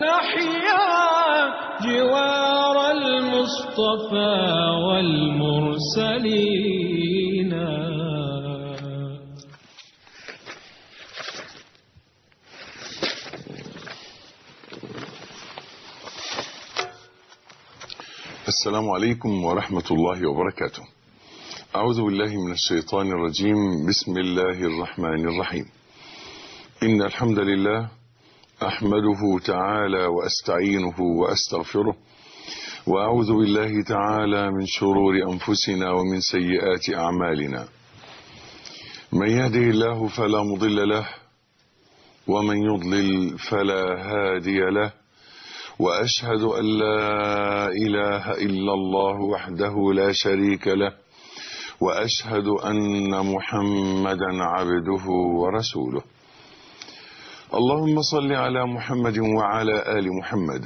نحيا جوار المصطفى والمرسلين. السلام عليكم ورحمة الله وبركاته. أعوذ بالله من الشيطان الرجيم. بسم الله الرحمن الرحيم. إن الحمد لله أحمده تعالى وأستعينه وأستغفره، وأعوذ بالله تعالى من شرور أنفسنا ومن سيئات أعمالنا. من يهده الله فلا مضل له، ومن يضلل فلا هادي له، وأشهد أن لا إله إلا الله وحده لا شريك له، وأشهد أن محمدا عبده ورسوله. اللهم صل على محمد وعلى آل محمد.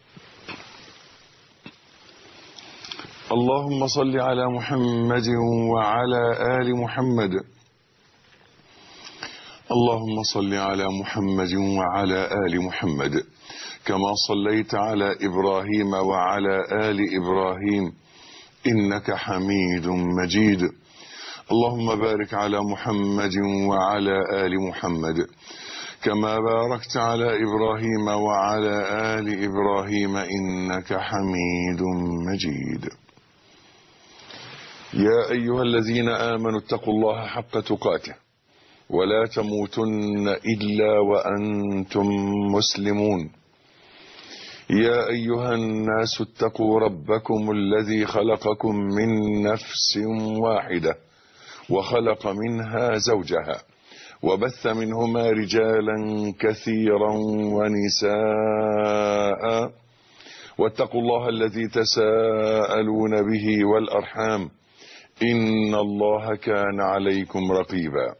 اللهم صل على محمد وعلى آل محمد. اللهم صل على محمد وعلى آل محمد كما صليت على إبراهيم وعلى آل إبراهيم إنك حميد مجيد. اللهم بارك على محمد وعلى آل محمد كما باركت على إبراهيم وعلى آل إبراهيم إنك حميد مجيد. يا أيها الذين آمنوا اتقوا الله حق تقاته ولا تموتن إلا وأنتم مسلمون. يا أيها الناس اتقوا ربكم الذي خلقكم من نفس واحدة وخلق منها زوجها وبث منهما رجالا كثيرا ونساء، واتقوا الله الذي تساءلون به والأرحام إن الله كان عليكم رقيبا.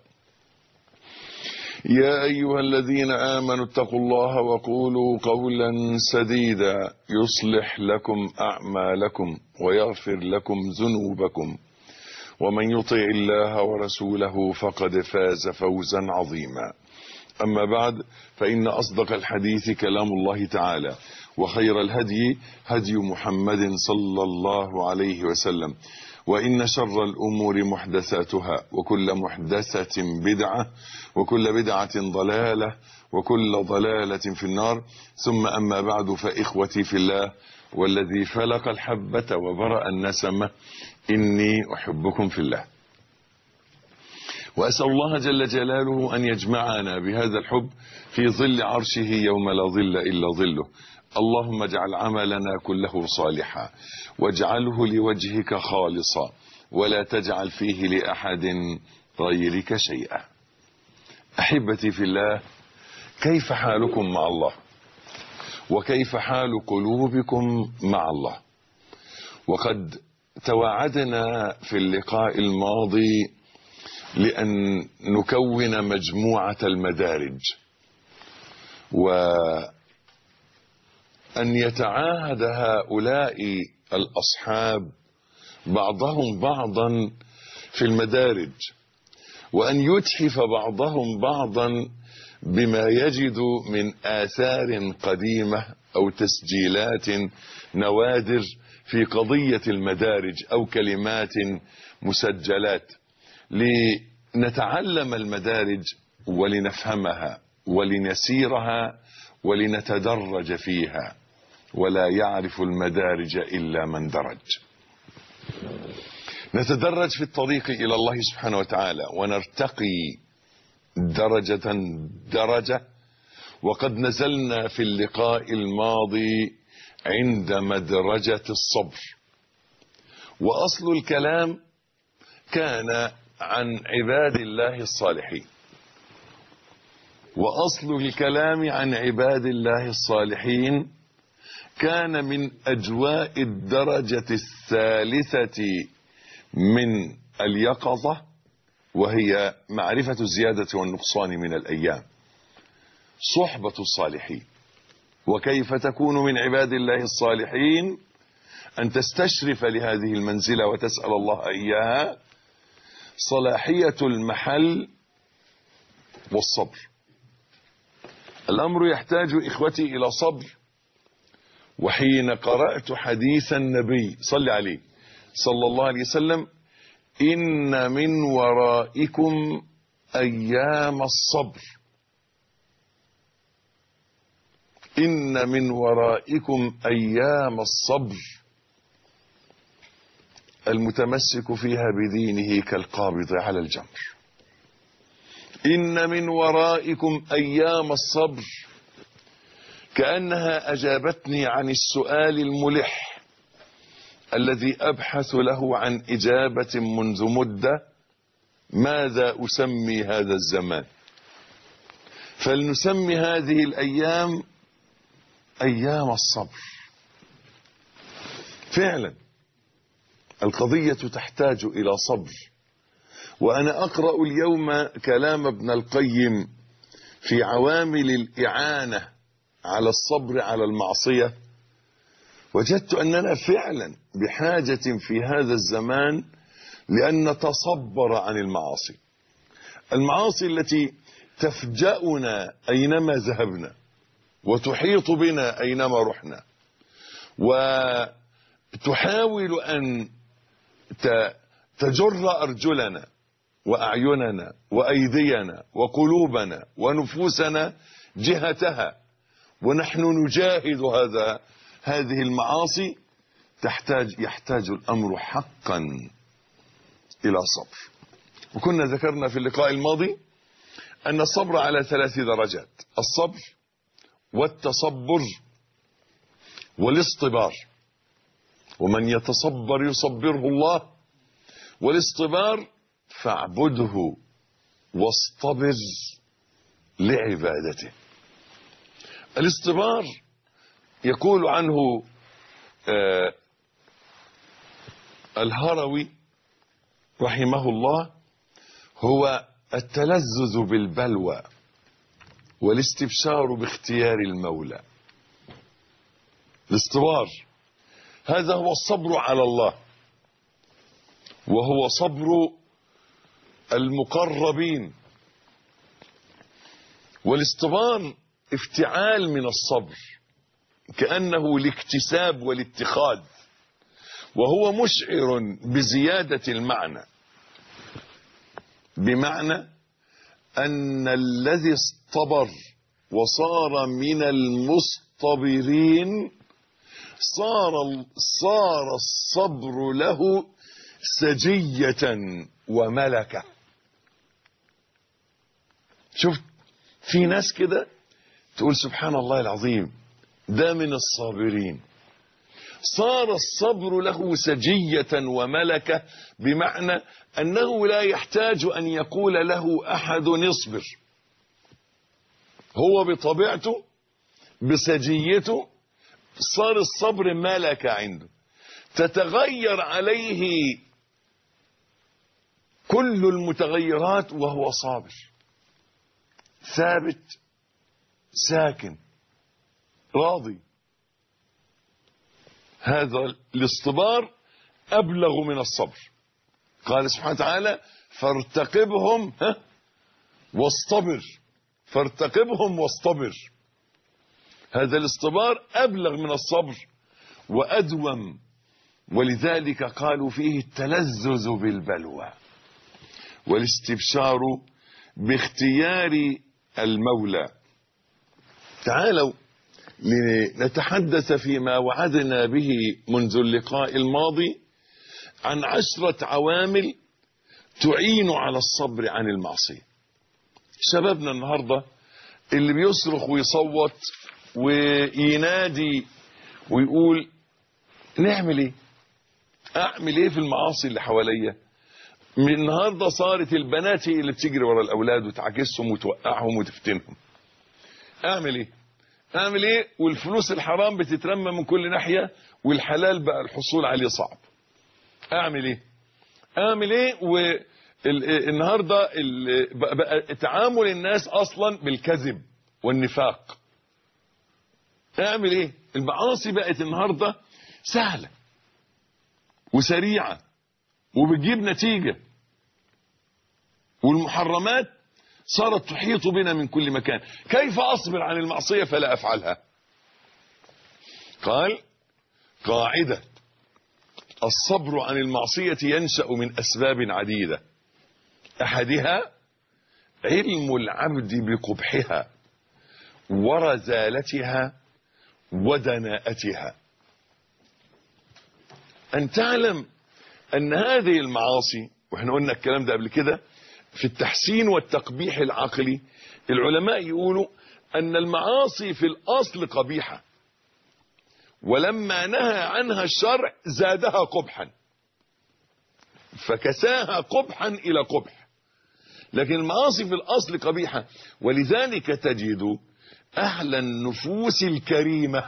يا أيها الذين آمنوا اتقوا الله وقولوا قولا سديدا يصلح لكم أعمالكم ويغفر لكم ذنوبكم، ومن يطع الله ورسوله فقد فاز فوزا عظيما. أما بعد، فإن أصدق الحديث كلام الله تعالى، وخير الهدي هدي محمد صلى الله عليه وسلم، وإن شر الأمور محدثاتها، وكل محدثة بدعة، وكل بدعة ضلالة، وكل ضلالة في النار. ثم أما بعد، فإخوتي في الله والذي فلق الحبة وبرأ النسمة، إني أحبكم في الله، وأسأل الله جل جلاله أن يجمعنا بهذا الحب في ظل عرشه يوم لا ظل إلا ظله. اللهم اجعل عملنا كله صالحا، واجعله لوجهك خالصا، ولا تجعل فيه لأحد غيرك شيئا. أحبتي في الله، كيف حالكم مع الله؟ وكيف حال قلوبكم مع الله؟ وقد توعدنا في اللقاء الماضي لأن نكون مجموعة المدارج، وأن يتعاهد هؤلاء الأصحاب بعضهم بعضا في المدارج، وأن يتحف بعضهم بعضا بما يجد من آثار قديمة أو تسجيلات نوادر في قضية المدارج أو كلمات مسجلات، لنتعلم المدارج ولنفهمها ولنسيرها ولنتدرج فيها، ولا يعرف المدارج إلا من درج. نتدرج في الطريق إلى الله سبحانه وتعالى، ونرتقي درجة درجة. وقد نزلنا في اللقاء الماضي عند مدرجة الصبر، وأصل الكلام كان عن عباد الله الصالحين، وأصل الكلام عن عباد الله الصالحين كان من أجواء الدرجة الثالثة من اليقظة، وهي معرفة الزيادة والنقصان من الأيام، صحبة الصالحين. وكيف تكون من عباد الله الصالحين؟ أن تستشرف لهذه المنزلة وتسأل الله إياها، صلاحية المحل والصبر. الأمر يحتاج إخوتي إلى صبر وحين قرأت حديث النبي صلى عليه صلى الله عليه وسلم: إن من ورائكم أيام الصبر، إن من ورائكم أيام الصبر، المتمسك فيها بدينه كالقابض على الجمر. إن من ورائكم أيام الصبر، كأنها أجابتني عن السؤال الملح الذي أبحث له عن إجابة منذ مدة: ماذا أسمي هذا الزمان؟ فلنسمي هذه الأيام أيام الصبر. فعلا القضية تحتاج إلى صبر. وأنا أقرأ اليوم كلام ابن القيم في عوامل الإعانة على الصبر على المعصية، وجدت أننا فعلا بحاجة في هذا الزمان لأن نتصبر عن المعاصي، المعاصي التي تفجأنا أينما ذهبنا وتحيط بنا أينما رحنا، وتحاول أن تجر أرجلنا وأعيننا وأيدينا وقلوبنا ونفوسنا جهتها، ونحن نجاهد هذه المعاصي. يحتاج الأمر حقا إلى صبر. وكنا ذكرنا في اللقاء الماضي أن الصبر على 3 درجات: الصبر والتصبر والاصطبار. ومن يتصبر يصبره الله، والاصطبار فاعبده واصطبر لعبادته. الاصطبار يقول عنه الهروي رحمه الله: هو التلذذ بالبلوى والاستبشار باختيار المولى. الاصطبار هذا هو الصبر على الله، وهو صبر المقربين. والاصطبار افتعال من الصبر، كأنه الاكتساب والاتخاذ، وهو مشعر بزيادة المعنى، بمعنى أن الذي اصطبر وصار من المصطبرين صار الصبر له سجية وملكة. شفت في ناس كده تقول سبحان الله العظيم ده من الصابرين. صار الصبر له سجية وملكة، بمعنى أنه لا يحتاج أن يقول له أحد اصبر، هو بطبيعته بسجيته صار الصبر ملكة عنده، تتغير عليه كل المتغيرات وهو صابر ثابت ساكن راضي. هذا الاصطبار أبلغ من الصبر. قال سبحانه وتعالى: فارتقبهم واصطبر، فارتقبهم واصطبر. هذا الاصطبار أبلغ من الصبر وأدوم، ولذلك قالوا فيه التلذذ بالبلوى والاستبشار باختيار المولى. تعالوا لنتحدث فيما وعدنا به منذ اللقاء الماضي عن 10 عوامل تعين على الصبر عن المعصية. شبابنا النهاردة اللي بيصرخ ويصوت وينادي ويقول نعمل ايه؟ اعمل ايه في المعاصي اللي حواليا؟ من النهاردة صارت البنات اللي بتجري ورا الاولاد وتعكسهم وتوقعهم وتفتنهم. اعمل ايه؟ اعمل ايه والفلوس الحرام بتترمى من كل ناحية والحلال بقى الحصول عليه صعب؟ اعمل ايه؟ اعمل ايه والنهاردة بقى تعامل الناس اصلا بالكذب والنفاق؟ اعمل ايه؟ المعاصي بقت النهاردة سهلة وسريعة وبتجيب نتيجة، والمحرمات صارت تحيط بنا من كل مكان. كيف أصبر عن المعصية فلا أفعلها؟ قال: قاعدة: الصبر عن المعصية ينشأ من أسباب عديدة، أحدها علم العبد بقبحها ورذالتها ودناءتها. أن تعلم أن هذه المعاصي، وإحنا قلنا الكلام ده قبل كده في التحسين والتقبيح العقلي، العلماء يقولوا أن المعاصي في الأصل قبيحة، ولما نهى عنها الشرع زادها قبحا، فكساها قبحا إلى قبح. لكن المعاصي في الأصل قبيحة، ولذلك تجد أهل النفوس الكريمة،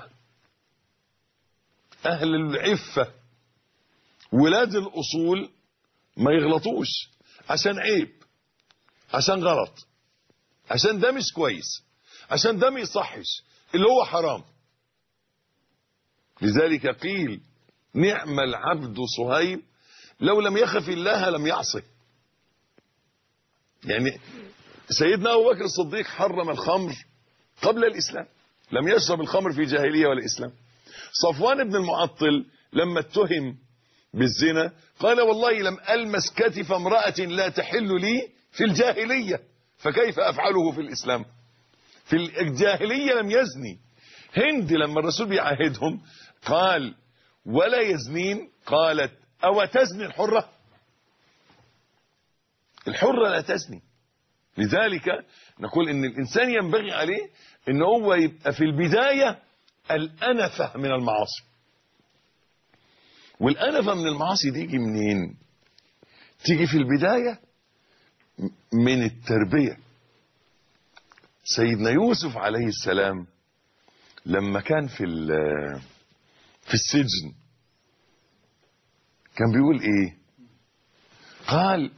أهل العفة، ولاد الأصول، ما يغلطوش عشان عيب، عشان غلط، عشان ده مش كويس، عشان ده ما يصحش، اللي هو حرام. لذلك قيل: نعم العبد صهيب لو لم يخف الله لم يعصه. يعني سيدنا أبو بكر الصديق حرم الخمر قبل الإسلام، لم يشرب الخمر في جاهلية ولا إسلام. صفوان بن المعطل لما اتهم بالزنا قال: والله لم ألمس كتف امرأة لا تحل لي في الجاهلية، فكيف أفعله في الإسلام؟ في الجاهلية لم يزني. هند لما الرسول بيعاهدهم قال: ولا يزنين، قالت: أو تزني الحرة؟ الحرة لا تزني. لذلك نقول إن الإنسان ينبغي عليه إن هو يبقى في البداية الأنفة من المعاصي. والأنفة من المعاصي تيجي منين؟ تيجي في البداية من التربية. سيدنا يوسف عليه السلام لما كان في السجن كان بيقول ايه؟ قال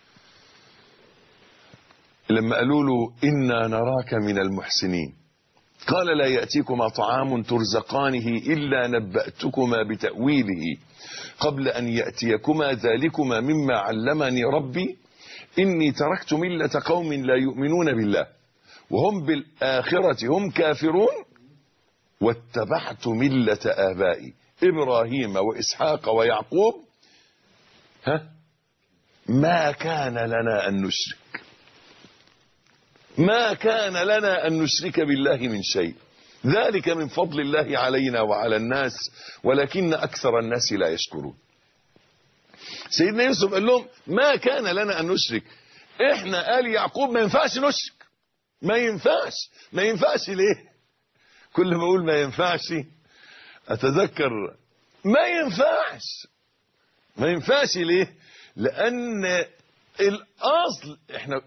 لما قالوا له: إنا نراك من المحسنين، قال: لا يأتيكما طعام ترزقانه إلا نبأتكما بتأويله قبل أن يأتيكما، ذلكما مما علمني ربي، إني تركت ملة قوم لا يؤمنون بالله وهم بالآخرة هم كافرون، واتبعت ملة آبائي إبراهيم وإسحاق ويعقوب ما كان لنا أن نشرك، ما كان لنا أن نشرك بالله من شيء، ذلك من فضل الله علينا وعلى الناس ولكن أكثر الناس لا يشكرون. سيدنا يوسف قال لهم: ما كان لنا أن نشرك. إحنا آل يعقوب ما ينفعش نشرك، ما ينفعش. ما ينفعش ليه؟ كل ما أقول ما ينفعش أتذكر ما ينفعش. ما ينفعش ليه؟ لأن الأصل إحنا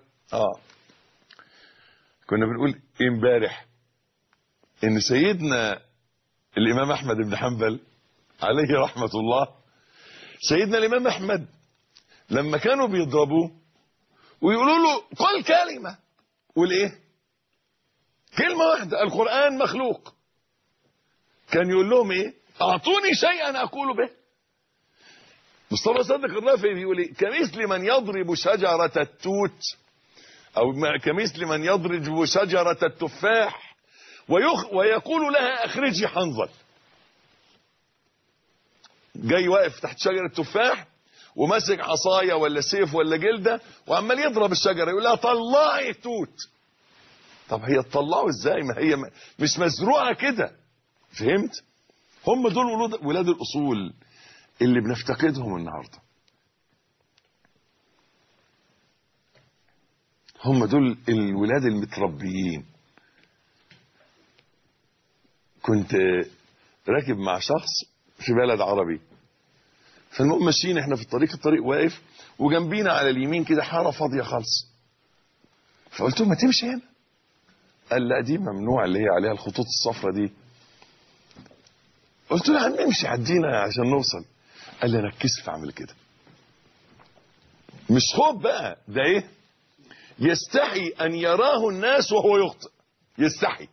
كنا بنقول امبارح إن سيدنا الإمام أحمد بن حنبل عليه رحمة الله، سيدنا الإمام أحمد لما كانوا بيضربوه ويقولوا له: قل كلمة، قول إيه؟ كلمة واحدة، القرآن مخلوق. كان يقول لهم إيه؟ أعطوني شيئا أقول به. مصطفى صدق الرافعي بيقول إيه؟ كمثل من يضرب شجرة التوت، أو كمثل من يضرب شجرة التفاح ويقول لها: أخرجي حنظل. جاي واقف تحت شجرة تفاح وماسك عصاية ولا سيف ولا جلدة وعمال يضرب الشجرة، يقول لها: طلعي التوت. طب هي تطلعه ازاي؟ ما هي مش مزروعة كده. فهمت؟ هم دول ولاد الأصول اللي بنفتقدهم النهاردة. هم دول الولاد المتربيين. كنت راكب مع شخص في بلد عربي، فالمهم ماشيين احنا في الطريق واقف، وجنبينا على اليمين كده حارة فاضية خالص. فقلت له: ما تمشي هنا. قال: لا دي ممنوع، اللي هي عليها الخطوط الصفراء دي. قلت له: يا عم امشي عدينا عشان نوصل. قال لي: انا اتكسف اعمل كده. مش خوف بقى، ده ايه؟ يستحي ان يراه الناس وهو يخطئ، يستحي.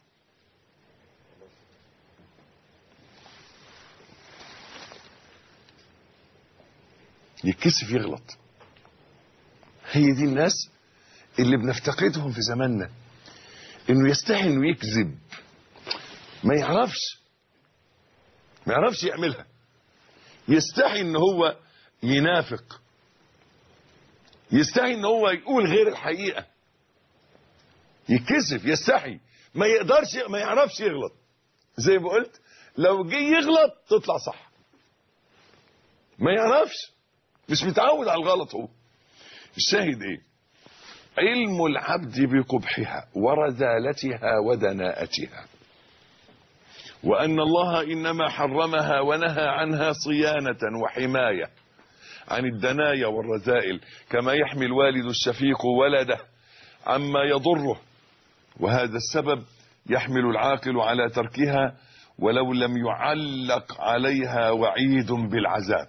يتكسف يغلط. هي دي الناس اللي بنفتقدهم في زماننا، انه يستحي انه يكذب، ما يعرفش. ما يعرفش يعملها، يستحي ان هو ينافق، يستحي ان هو يقول غير الحقيقة، يتكسف، يستحي، ما يقدرش، ما يعرفش يغلط. زي ما قلت لو جه يغلط تطلع صح، ما يعرفش، مش متعود على الغلط. هو الشاهد ايه؟ علم العبد بقبحها ورذالتها ودناءتها، وأن الله إنما حرمها ونهى عنها صيانة وحماية عن الدنايا والرذائل، كما يحمي الوالد الشفيق ولده عما يضره، وهذا السبب يحمل العاقل على تركها ولو لم يعلق عليها وعيد بالعذاب.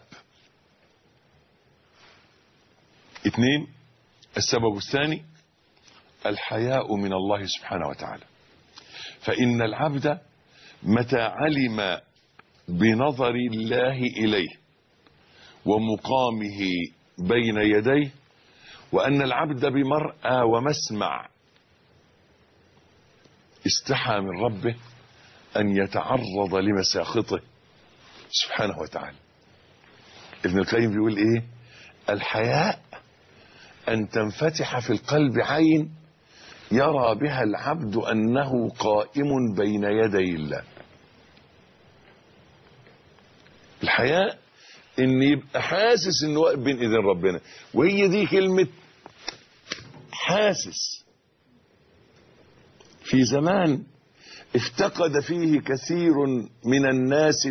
2. السبب الثاني الحياء من الله سبحانه وتعالى، فإن العبد متى علم بنظر الله إليه ومقامه بين يديه، وأن العبد بمرأى ومسمع، استحى من ربه أن يتعرض لمساخطه سبحانه وتعالى. ابن القيم بيقول ايه؟ الحياء أن تنفتح في القلب عين يرى بها العبد أنه قائم بين يدي الله. الحياء ان يبقى حاسس انه واقف بين ايدين ربنا، وهي دي كلمة حاسس. في زمان افتقد فيه كثير من الناس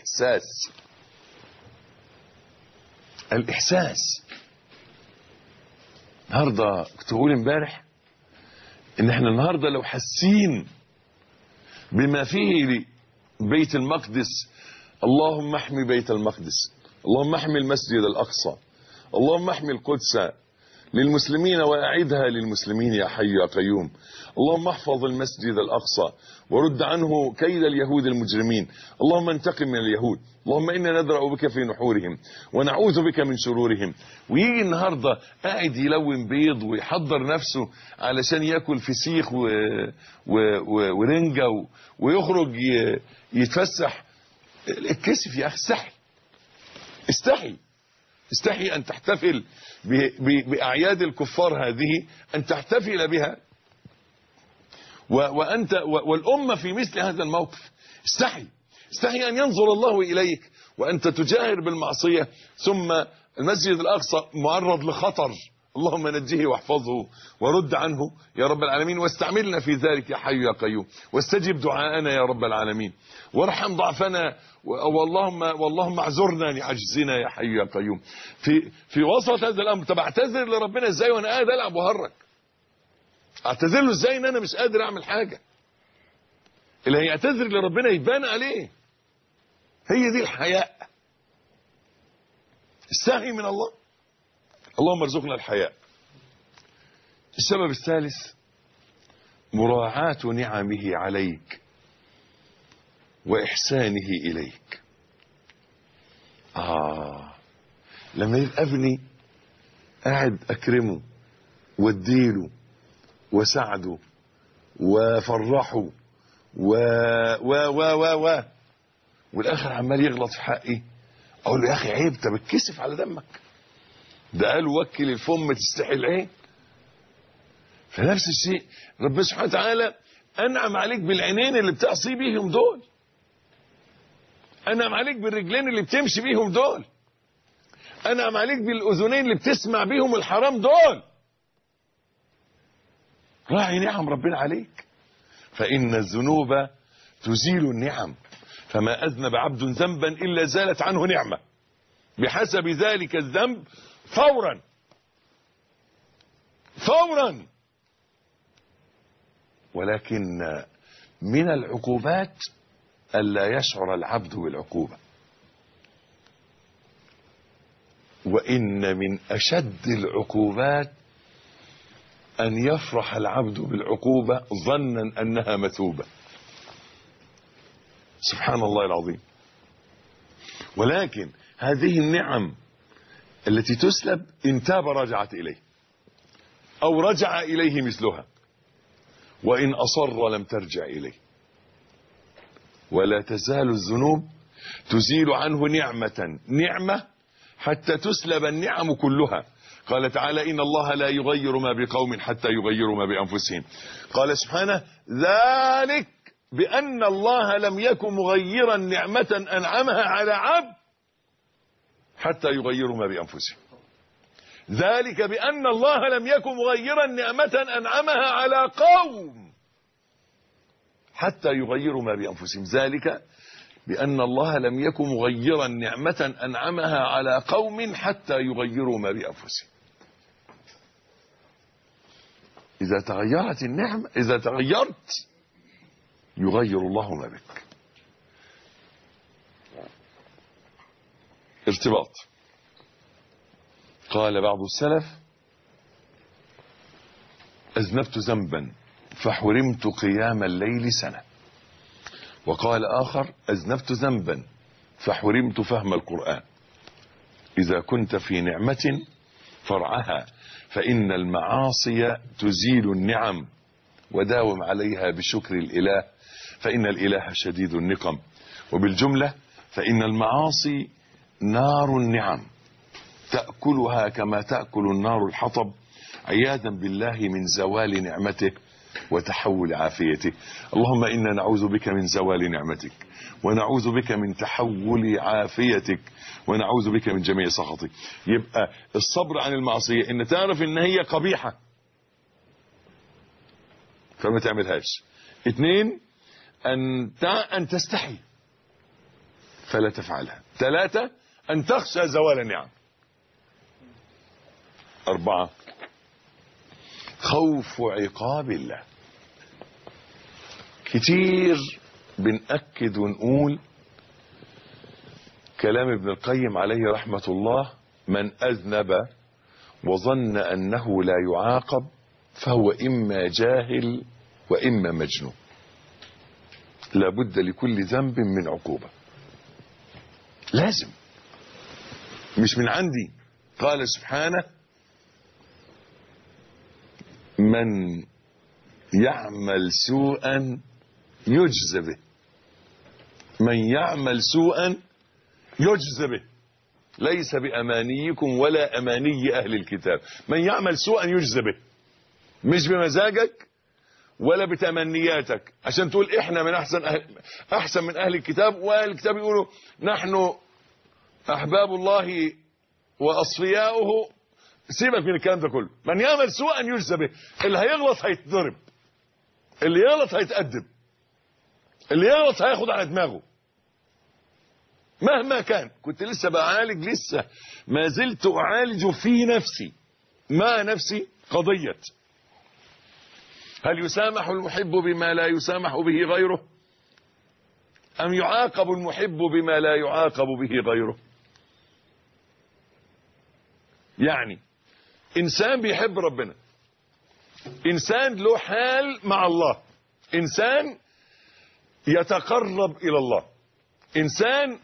الإحساس. النهارده كنت بقول امبارح ان احنا النهارده لو حاسين بما فيه بيت المقدس، اللهم احمي بيت المقدس، اللهم احمي المسجد الأقصى، اللهم احمي القدس للمسلمين وأعدها للمسلمين يا حي يا قيوم، اللهم احفظ المسجد الأقصى ورد عنه كيد اليهود المجرمين، اللهم انتقم من اليهود، اللهم إنا ندرأ بك في نحورهم ونعوذ بك من شرورهم. ويجي النهاردة قاعد يلون بيض ويحضر نفسه علشان يأكل فسيخ ورنجة ويخرج يتفسح. الكسف يا أخي، استحي أن تحتفل بأعياد الكفار هذه، أن تحتفل بها، وأنت والأمة في مثل هذا الموقف. استحي أن ينظر الله إليك وأنت تجاهر بالمعصية، ثم المسجد الأقصى معرض لخطر، اللهم نجيه واحفظه ورد عنه يا رب العالمين، واستعملنا في ذلك يا حي يا قيوم، واستجب دعاءنا يا رب العالمين، وارحم ضعفنا، واللهم اعذرنا لعجزنا يا حي يا قيوم. في وسط هذا الامر، طب اعتذر لربنا ازاي وانا قاعد العب وهرج؟ اعتذر له ازاي ان انا مش قادر اعمل حاجه؟ اللي هيعتذر لربنا يبان عليه. هي دي الحياء، استحي من الله. اللهم ارزقنا الحياء. السبب الثالث مراعاة نعمه عليك وإحسانه إليك. لما يبقى ابني قاعد أكرمه واديله وساعده وفرحه والآخر عمال يغلط في حقي، أقول له يا أخي عيب، طب اتكسف على دمك، ده قال وكل الفم تستحي العين. فنفس الشيء ربنا سبحانه وتعالى أنعم عليك بالعينين اللي بتعصي بيهم دول، أنعم عليك بالرجلين اللي بتمشي بيهم دول، أنعم عليك بالأذنين اللي بتسمع بيهم الحرام دول. راعي نعم ربنا عليك، فإن الذنوب تزيل النعم، فما أذنب عبد ذنبا إلا زالت عنه نعمة بحسب ذلك الذنب فورا. ولكن من العقوبات ألا يشعر العبد بالعقوبة، وإن من أشد العقوبات أن يفرح العبد بالعقوبة ظنا أنها مثوبة. سبحان الله العظيم. ولكن هذه النعم التي تسلب إن تاب رجعت إليه أو رجع إليه مثلها، وإن أصر لم ترجع إليه. ولا تزال الذنوب تزيل عنه نعمة حتى تسلب النعم كلها. قال تعالى إن الله لا يغير ما بقوم حتى يغيروا ما بأنفسهم. قال سبحانه ذلك بأن الله لم يكن مغيرا نعمة أنعمها على عبد حتى يغيروا ما بأنفسهم. ذلك بأن الله لم يكن مغيرا نعمة أنعمها على قوم حتى يغيروا ما بأنفسهم. ذلك بأن الله لم يكن مغيرا نعمة أنعمها على قوم حتى يغيروا ما بأنفسهم. إذا تغيرت النعمة، إذا تغيرت يغير الله ما بك. ارتباط. قال بعض السلف أذنبت ذنبا فحرمت قيام الليل سنة. وقال آخر أذنبت ذنبا فحرمت فهم القرآن. إذا كنت في نعمة فرعها فإن المعاصي تزيل النعم، وداوم عليها بشكر الإله فإن الإله شديد النقم. وبالجملة فإن المعاصي نار النعم تأكلها كما تأكل النار الحطب، عياذا بالله من زوال نعمته وتحول عافيته. اللهم إنا نعوذ بك من زوال نعمتك، ونعوذ بك من تحول عافيتك، ونعوذ بك من جميع سخطك. يبقى الصبر عن المعصية إن تعرف إن هي قبيحة فما تعملهاش. 2 أن تستحي فلا تفعلها. 3 أن تخشى زوال النعم. 4 خوف عقاب الله. كتير بنأكد ونقول كلام ابن القيم عليه رحمة الله: من أذنب وظن أنه لا يعاقب فهو إما جاهل وإما مجنون. لا بد لكل ذنب من عقوبة، لازم، مش من عندي. قال سبحانه: من يعمل سوءا يجزى به. من يعمل سوءا يجزى به، ليس بأمانيكم ولا أماني أهل الكتاب. من يعمل سوءا يجزى به، مش بمزاجك ولا بتمنياتك عشان تقول احنا من احسن من اهل الكتاب، واهل الكتاب يقولوا نحن احباب الله واصفياؤه. سيبك من الكلام ده كله. من يعمل سوءا يجزى به. اللي هيغلط هيتضرب، اللي يغلط هيتأدب، اللي يغلط هياخد على دماغه مهما كان. كنت لسه بعالج، لسه ما زلت اعالج في نفسي مع نفسي قضية: هل يسامح المحب بما لا يسامح به غيره، أم يعاقب المحب بما لا يعاقب به غيره؟ يعني إنسان بيحب ربنا، إنسان له حال مع الله، إنسان يتقرب إلى الله، إنسان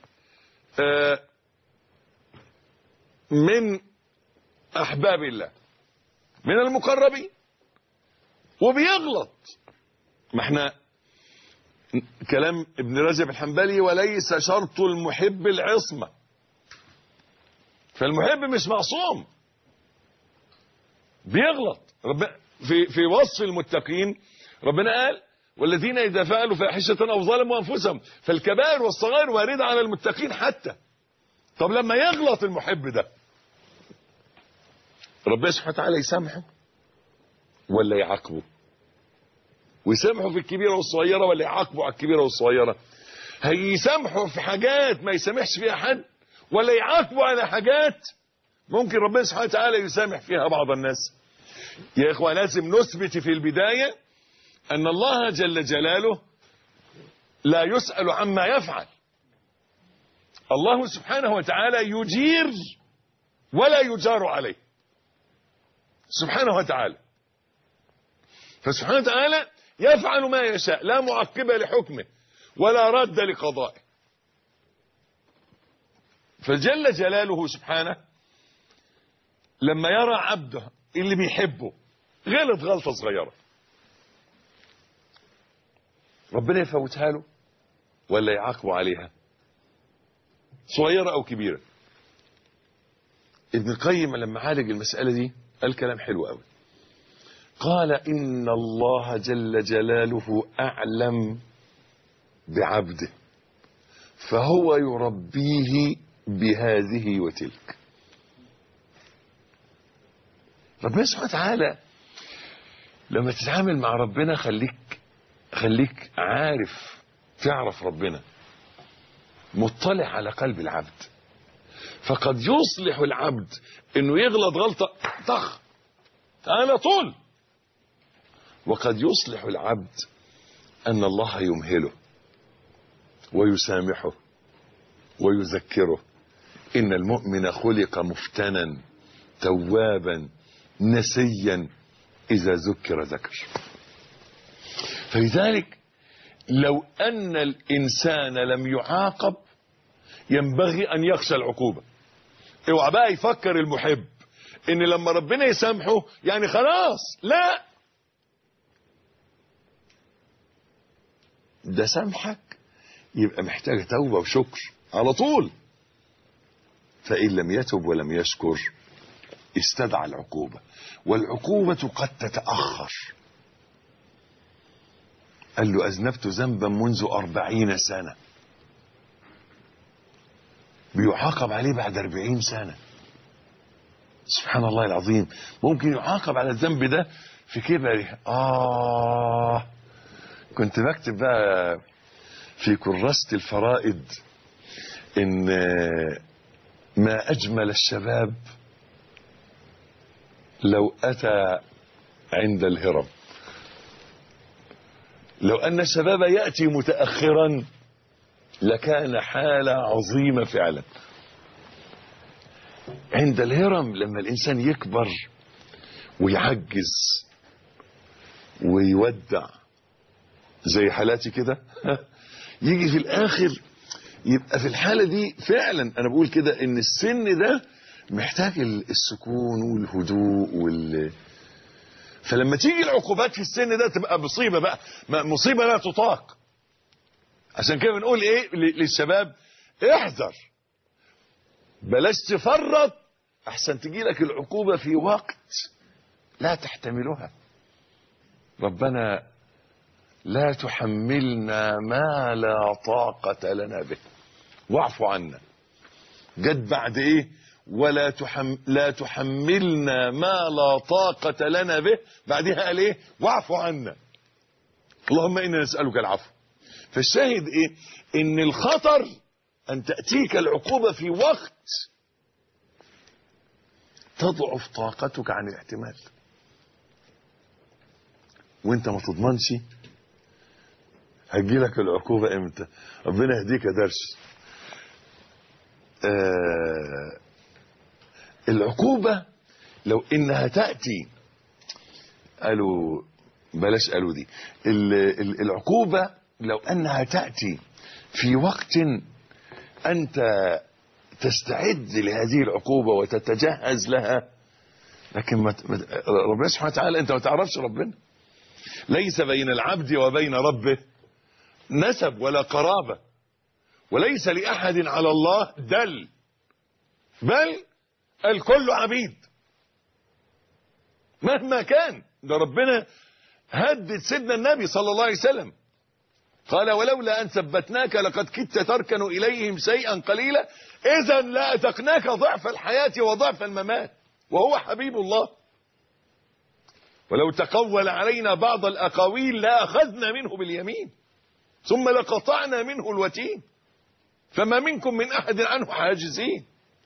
من أحباب الله، من المقربين، وبيغلط. ما احنا كلام ابن رجب الحنبلي: وليس شرط المحب العصمة. فالمحب مش معصوم، بيغلط. في وصف المتقين ربنا قال: والذين إذا فعلوا فاحشة أو ظلموا أنفسهم. فالكبائر والصغائر واردة على المتقين حتى. طب لما يغلط المحب ده، ربنا سبحانه وتعالى يسامحه ولا يعاقبه؟ ويسامحه في الكبيرة والصغيرة ولا يعاقبه على الكبيرة والصغيرة؟ هيسامحه في حاجات ما يسامحش فيها حد، ولا يعاقبه على حاجات ممكن ربنا سبحانه وتعالى يسامح فيها بعض الناس؟ يا إخوة، لازم نثبت في البداية أن الله جل جلاله لا يسأل عما يفعل. الله سبحانه وتعالى يجير ولا يجار عليه سبحانه وتعالى. فسبحانه وتعالى يفعل ما يشاء، لا معقب لحكمه ولا رد لقضائه. فجل جلاله سبحانه لما يرى عبده اللي بيحبه غلط غلطة صغيرة، ربنا يفوتها له ولا يعاقبه عليها؟ صغيرة أو كبيرة. ابن القيم لما عالج المسألة دي قال كلام حلو قوي. قال إن الله جل جلاله أعلم بعبده فهو يربيه بهذه وتلك. ربنا سبحانه وتعالى لما تتعامل مع ربنا خليك عارف، تعرف ربنا، مطلع على قلب العبد. فقد يصلح العبد انه يغلط غلطة طخ على طول، وقد يصلح العبد ان الله يمهله ويسامحه ويذكره. ان المؤمن خلق مفتنا توابا نسيا اذا ذكر ذكر. فلذلك لو ان الانسان لم يعاقب ينبغي ان يخشى العقوبة. اوعى بقى يفكر المحب ان لما ربنا يسامحه يعني خلاص، لا، ده سامحك يبقى محتاج توبة وشكر على طول. فإن لم يتب ولم يشكر استدعى العقوبة، والعقوبة قد تتأخر. قال له أذنبت ذنبا منذ 40 سنة، بيعاقب عليه بعد 40 سنة. سبحان الله العظيم. ممكن يعاقب على الذنب ده في كبره. كنت بكتب بقى في كراسة الفرائد إن ما أجمل الشباب لو أتى عند الهرم. لو أن الشباب يأتي متأخرا لكان حالة عظيمة فعلا. عند الهرم لما الإنسان يكبر ويعجز ويودع زي حالاتي كده يجي في الآخر يبقى في الحالة دي فعلا أنا بقول كده إن السن ده محتاج السكون والهدوء فلما تيجي العقوبات في السن ده تبقى مصيبة بقى، مصيبة لا تطاق. عشان كده بنقول ايه للشباب؟ احذر، بلاش تفرط، احسن تجي لك العقوبة في وقت لا تحتملها. ربنا لا تحملنا ما لا طاقة لنا به واعف عنا. جد بعد ايه؟ لا تحملنا ما لا طاقة لنا به، بعدها قال ايه؟ واعف عنا. اللهم إنا نسألك العفو. فالشاهد ايه؟ ان الخطر ان تأتيك العقوبة في وقت تضعف طاقتك عن الاحتمال وانت ما تضمنش هتجيلك العقوبة امتى. ربنا يهديك يا درش. العقوبة لو انها تأتي، قالوا بلاش قالوا دي، العقوبة لو انها تأتي في وقت انت تستعد لهذه العقوبة وتتجهز لها، لكن ربنا سبحانه وتعالى انت ما تعرفش ربنا. ليس بين العبد وبين ربه نسب ولا قرابة، وليس لأحد على الله دل، بل الكل عبيد مهما كان. ده ربنا هدد سيدنا النبي صلى الله عليه وسلم، قال ولولا أن ثبتناك لقد كدت تركن إليهم شيئا قليلا إذا لأذقناك ضعف الحياة وضعف الممات وهو حبيب الله. ولو تقول علينا بعض الأقاويل لأخذنا منه باليمين ثم لقطعنا منه الوتين فما منكم من أحد عنه حاجزين.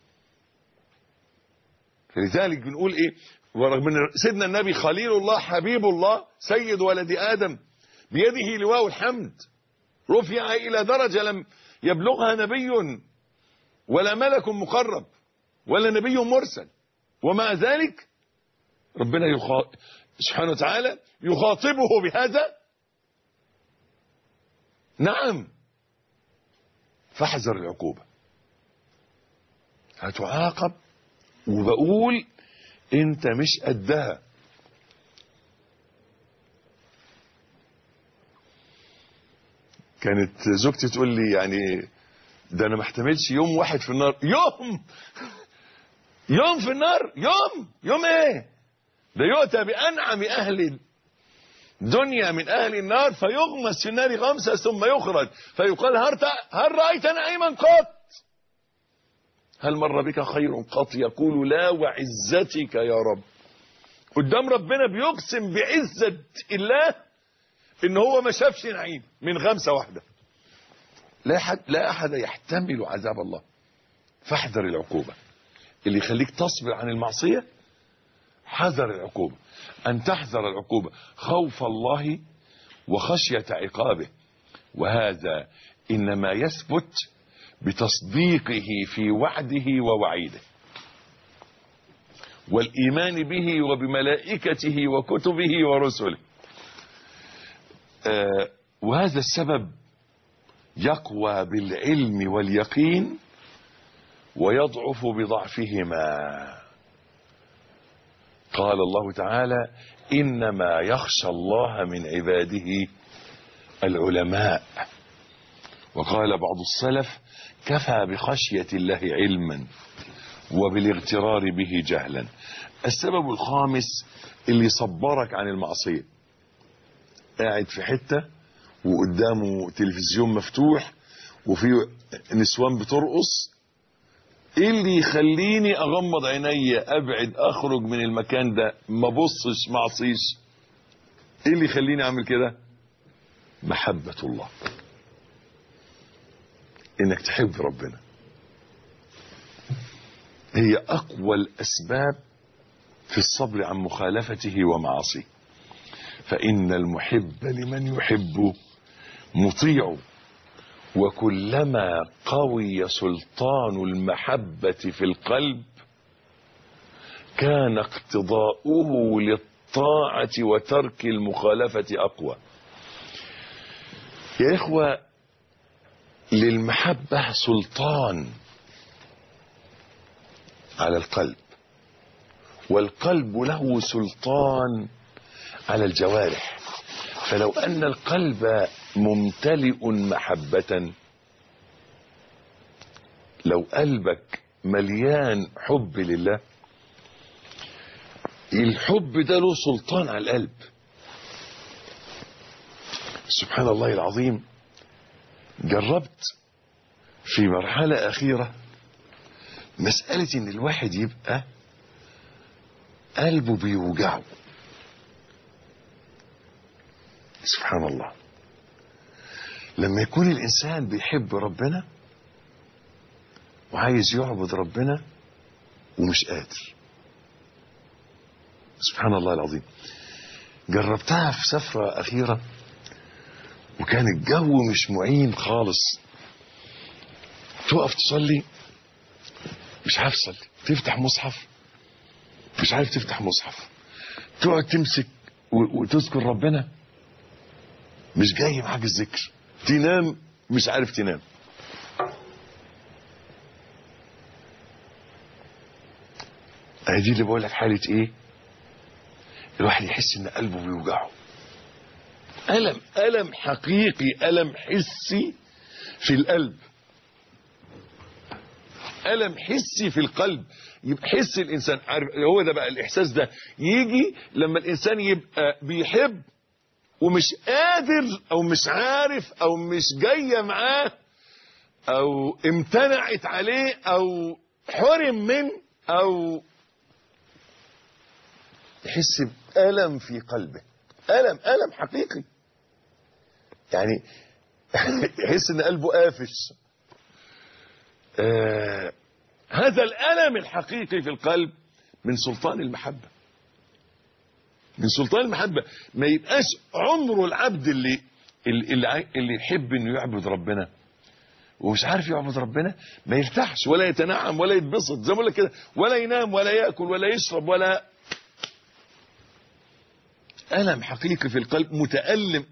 فلذلك بنقول إيه؟ ورغم ان سيدنا النبي خليل الله حبيب الله سيد ولد آدم بيده لواء الحمد، رفع إلى درجة لم يبلغها نبي ولا ملك مقرب ولا نبي مرسل، ومع ذلك ربنا سبحانه وتعالى يخاطبه بهذا. نعم، فاحذر العقوبة، هتعاقب وبقول انت مش قدها. كانت زوجتي تقول لي يعني ده انا ما احتملش يوم واحد في النار. يوم في النار، يوم ايه ده؟ يؤتى بانعم اهل دنيا من اهل النار فيغمس في النار غمسه ثم يخرج فيقال هل رايت نعيما قط؟ هل مر بك خير قط؟ يقول لا وعزتك يا رب. قدام ربنا بيقسم بعزة الله ان هو ما شافش نعيم من غمسة واحدة. لا احد يحتمل عذاب الله. فاحذر العقوبة. اللي يخليك تصبر عن المعصية حذر العقوبة، ان تحذر العقوبة خوف الله وخشية عقابه. وهذا انما يثبت بتصديقه في وعده ووعيده والإيمان به وبملائكته وكتبه ورسله. وهذا السبب يقوى بالعلم واليقين ويضعف بضعفهما. قال الله تعالى إنما يخشى الله من عباده العلماء. وقال بعض السلف كفى بخشية الله علما وبالاغترار به جهلا. السبب الخامس اللي صبرك عن المعصية، قاعد في حتة وقدامه تلفزيون مفتوح وفي نسوان بترقص، ايه اللي يخليني اغمض عيني ابعد اخرج من المكان ده ما بصش ما اعصيش؟ ايه اللي يخليني اعمل كده؟ محبة الله، انك تحب ربنا. هي اقوى الاسباب في الصبر عن مخالفته ومعاصيه. فان المحب لمن يحب مطيع، وكلما قوي سلطان المحبة في القلب كان اقتضاؤه للطاعة وترك المخالفة اقوى. يا اخوة، للمحبة سلطان على القلب، والقلب له سلطان على الجوارح. فلو أن القلب ممتلئ محبة، لو قلبك مليان حب لله، الحب ده له سلطان على القلب. سبحان الله العظيم. جربت في مرحلة أخيرة مسألة إن الواحد يبقى قلبه بيوجعه. سبحان الله. لما يكون الإنسان بيحب ربنا وعايز يعبد ربنا ومش قادر. سبحان الله العظيم. جربتها في سفرة أخيرة وكان الجو مش معين خالص. تقف تصلي مش عارف تصلي، تفتح مصحف مش عارف تفتح مصحف، تقعد تمسك وتذكر ربنا مش جاي معاك الذكر، تنام مش عارف تنام. دي اللي بقول لك حالة ايه؟ الواحد يحس ان قلبه بيوجعه. ألم حقيقي، ألم حسي في القلب، ألم حسي في القلب. يبقى حس الإنسان، عارف هو ده بقى الإحساس ده يجي لما الإنسان يبقى بيحب ومش قادر أو مش عارف أو مش جاية معاه أو امتنعت عليه أو حرم من، أو يحس بألم في قلبه. ألم حقيقي، يعني يحس ان قلبه قافش. هذا الألم الحقيقي في القلب من سلطان المحبة، من سلطان المحبة. ما يبقاش عمره العبد اللي يحب انه يعبد ربنا ومش عارف يعبد ربنا ما يرتاحش ولا يتنعم ولا يتبسط، زي ما بقول لك كده، ولا ينام ولا ياكل ولا يشرب ولا. ألم حقيقي في القلب، متألم.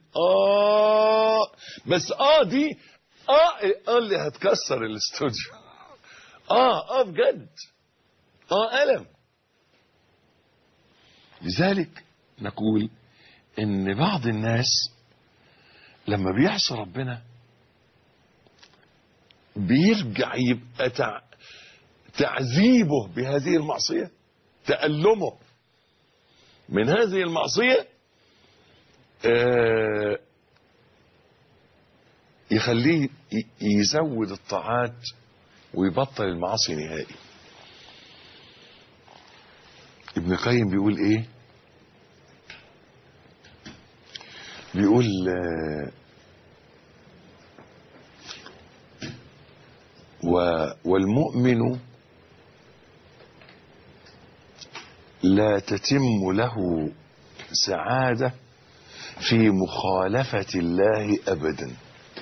بس دي اللي هتكسر الاستوديو. بجد. ألم. لذلك نقول ان بعض الناس لما بيعصي ربنا بيرجع يبقى تعذيبه بهذه المعصية، تألمه من هذه المعصية يخليه يزود الطاعات ويبطل المعاصي نهائي. ابن القيم بيقول ايه؟ بيقول والمؤمن لا تتم له سعادة في مخالفة الله أبدا،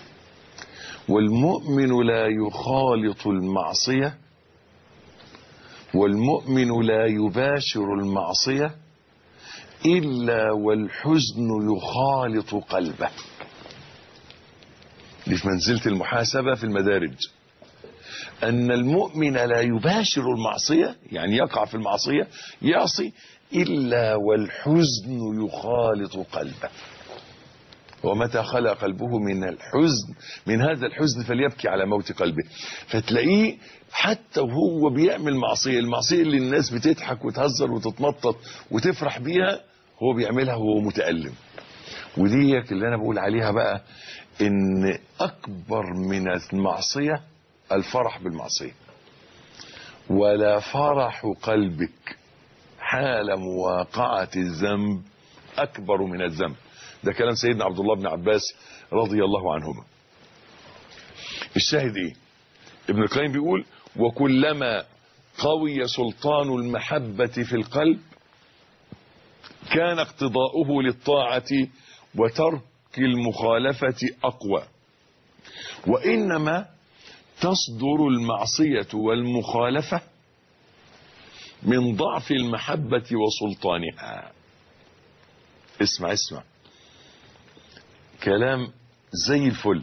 والمؤمن لا يخالط المعصية، والمؤمن لا يباشر المعصية إلا والحزن يخالط قلبه. دي في منزلة المحاسبة في المدارج، أن المؤمن لا يباشر المعصية، يعني يقع في المعصية يعصي، إلا والحزن يخالط قلبه. ومتى خلى قلبه من هذا الحزن فليبكي على موت قلبه. فتلاقيه حتى وهو بيعمل معصية، المعصية اللي الناس بتضحك وتهزر وتتنطط وتفرح بيها، هو بيعملها وهو متألم. ودي اللي أنا بقول عليها بقى، إن أكبر من المعصية الفرح بالمعصية. ولا فرح قلبك حال مواقعة الذنب أكبر من الذنب. ده كلام سيدنا عبد الله بن عباس رضي الله عنهما. الشاهد ايه؟ ابن القيم بيقول وكلما قوي سلطان المحبة في القلب كان اقتضاؤه للطاعة وترك المخالفة أقوى، وإنما تصدر المعصية والمخالفة من ضعف المحبة وسلطانها. اسمع كلام زي الفل.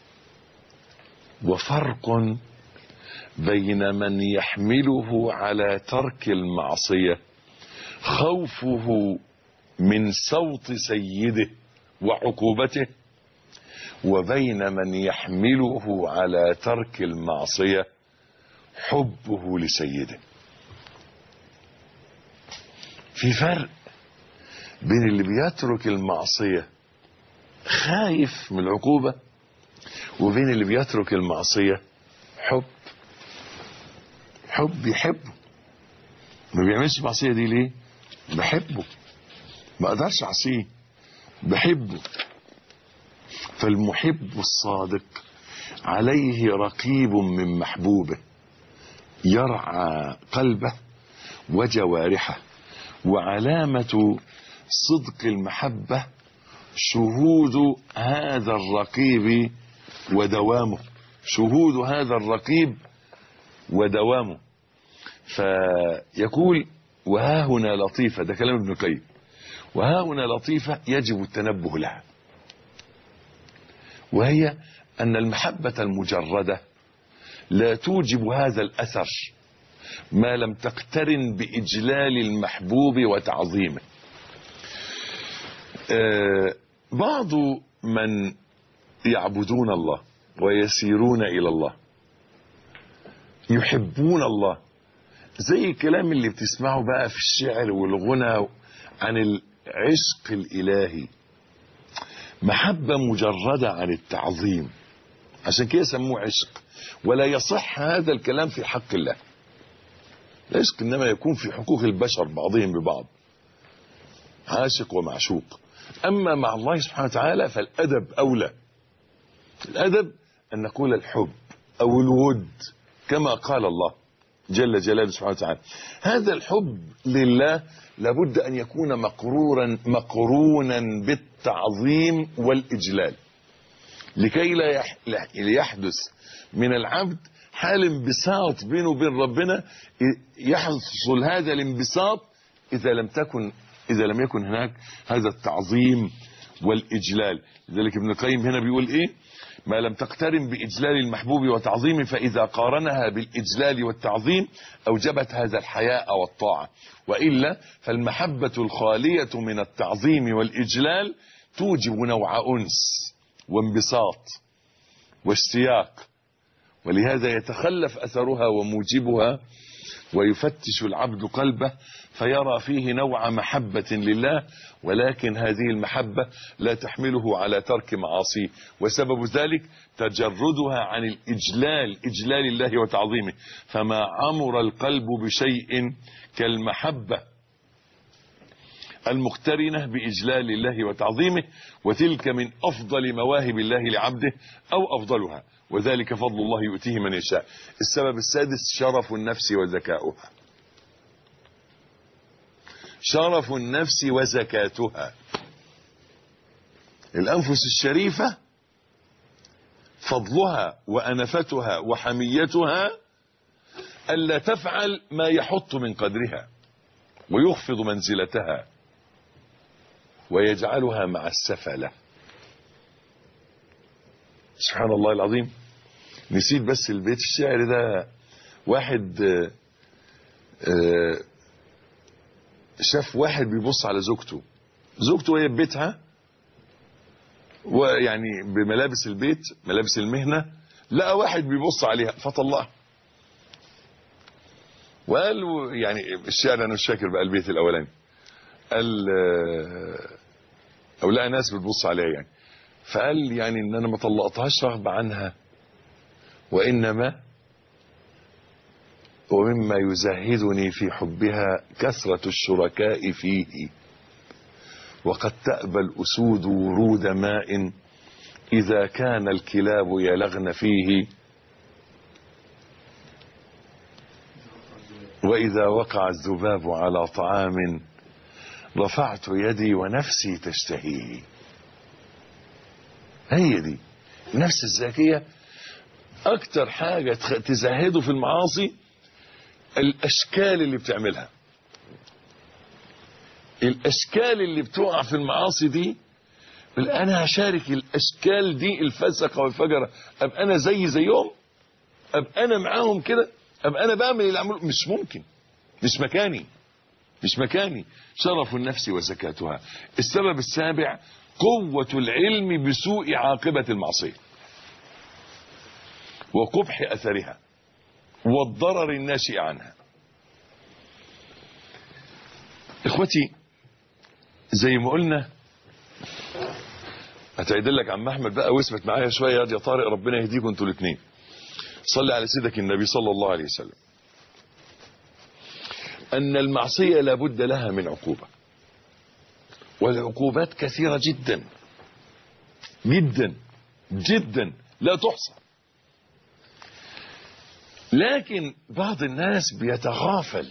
وفرق بين من يحمله على ترك المعصية خوفه من سوط سيده وعقوبته، وبين من يحمله على ترك المعصية حبه لسيده. في فرق بين اللي بيترك المعصية خايف من العقوبة، وبين اللي بيترك المعصية حب يحبه. ما بيعملش المعصية دي ليه؟ بحبه، ما اقدرش اعصيه، بحبه. فالمحب الصادق عليه رقيب من محبوبه يرعى قلبه وجوارحه. وعلامة صدق المحبة شهود هذا الرقيب ودوامه، شهود هذا الرقيب ودوامه. فيقول وها هنا لطيفة، ده كلام ابن القيم، وها هنا لطيفة يجب التنبه لها، وهي أن المحبة المجردة لا توجب هذا الأثر ما لم تقترن بإجلال المحبوب وتعظيمه. بعض من يعبدون الله ويسيرون إلى الله يحبون الله، زي الكلام اللي بتسمعه بقى في الشعر والغنى عن العشق الإلهي، محبة مجردة عن التعظيم، عشان كده سموه عشق. ولا يصح هذا الكلام في حق الله. العشق إنما يكون في حقوق البشر بعضهم ببعض، عاشق ومعشوق. أما مع الله سبحانه وتعالى فالأدب أولى. الأدب أن نقول الحب أو الود كما قال الله جل جلاله سبحانه وتعالى. هذا الحب لله لابد أن يكون مقرونا بالتعظيم والإجلال، لكي لا يحدث من العبد حال انبساط بينه وبين ربنا. يحصل هذا الانبساط إذا لم يكن هناك هذا التعظيم والإجلال. لذلك ابن القيم هنا بيقول إيه؟ ما لم تقترن بإجلال المحبوب وتعظيمه، فإذا قارنها بالإجلال والتعظيم أوجبت هذا الحياء والطاعة، وإلا فالمحبة الخالية من التعظيم والإجلال توجب نوع أنس وانبساط واشتياق ولهذا يتخلف أثرها وموجبها، ويفتش العبد قلبه فيرى فيه نوع محبة لله، ولكن هذه المحبة لا تحمله على ترك معاصيه، وسبب ذلك تجردها عن إجلال الله وتعظيمه. فما عمر القلب بشيء كالمحبة المقترنة بإجلال الله وتعظيمه، وتلك من أفضل مواهب الله لعبده أو أفضلها، وذلك فضل الله يؤتيه من يشاء. السبب السادس شرف النفس وزكاؤها. شرف النفس وزكاتها. الأنفس الشريفة فضلها وأنفتها وحميتها ألا تفعل ما يحط من قدرها ويخفض منزلتها ويجعلها مع السفلة. سبحان الله العظيم. نسيت بس البيت الشعر ده. واحد شاف واحد بيبص على زوجته وهي ببيتها، ويعني بملابس البيت ملابس المهنة، لقى واحد بيبص عليها فطلعها. وقال يعني الشعر انا مش فاكر بقى البيت الاولاني، قال او لقى ناس بتبص عليها يعني، فقال يعني ان انا ما طلقتهاش رغبة عنها، وانما ومما يزهدني في حبها كثرة الشركاء فيه، وقد تأبى الأسود ورود ماء إذا كان الكلاب يلغن فيه، وإذا وقع الذباب على طعام رفعت يدي ونفسي تشتهيه. هي دي النفس الزكية. أكتر حاجة تزهده في المعاصي الأشكال اللي بتعملها، الأشكال اللي بتقع في المعاصي دي. أنا هشارك الأشكال دي الفسقة والفجرة، أبقى أنا زيهم، أبقى أنا معاهم كده، أبقى أنا بعمل اللي أعمله. مش ممكن، مش مكاني. شرف النفس وزكاتها. السبب السابع قوة العلم بسوء عاقبة المعصية وقبح أثرها والضرر الناشئ عنها. اخوتي زي ما قلنا، هتعيدلك عم احمد بقى واسمت معايا شويه يا طارق، ربنا يهديكم انتوا الاثنين. صلي على سيدك النبي صلى الله عليه وسلم. ان المعصيه لابد لها من عقوبه، والعقوبات كثيره جدا جدا جدا لا تحصى، لكن بعض الناس بيتغافل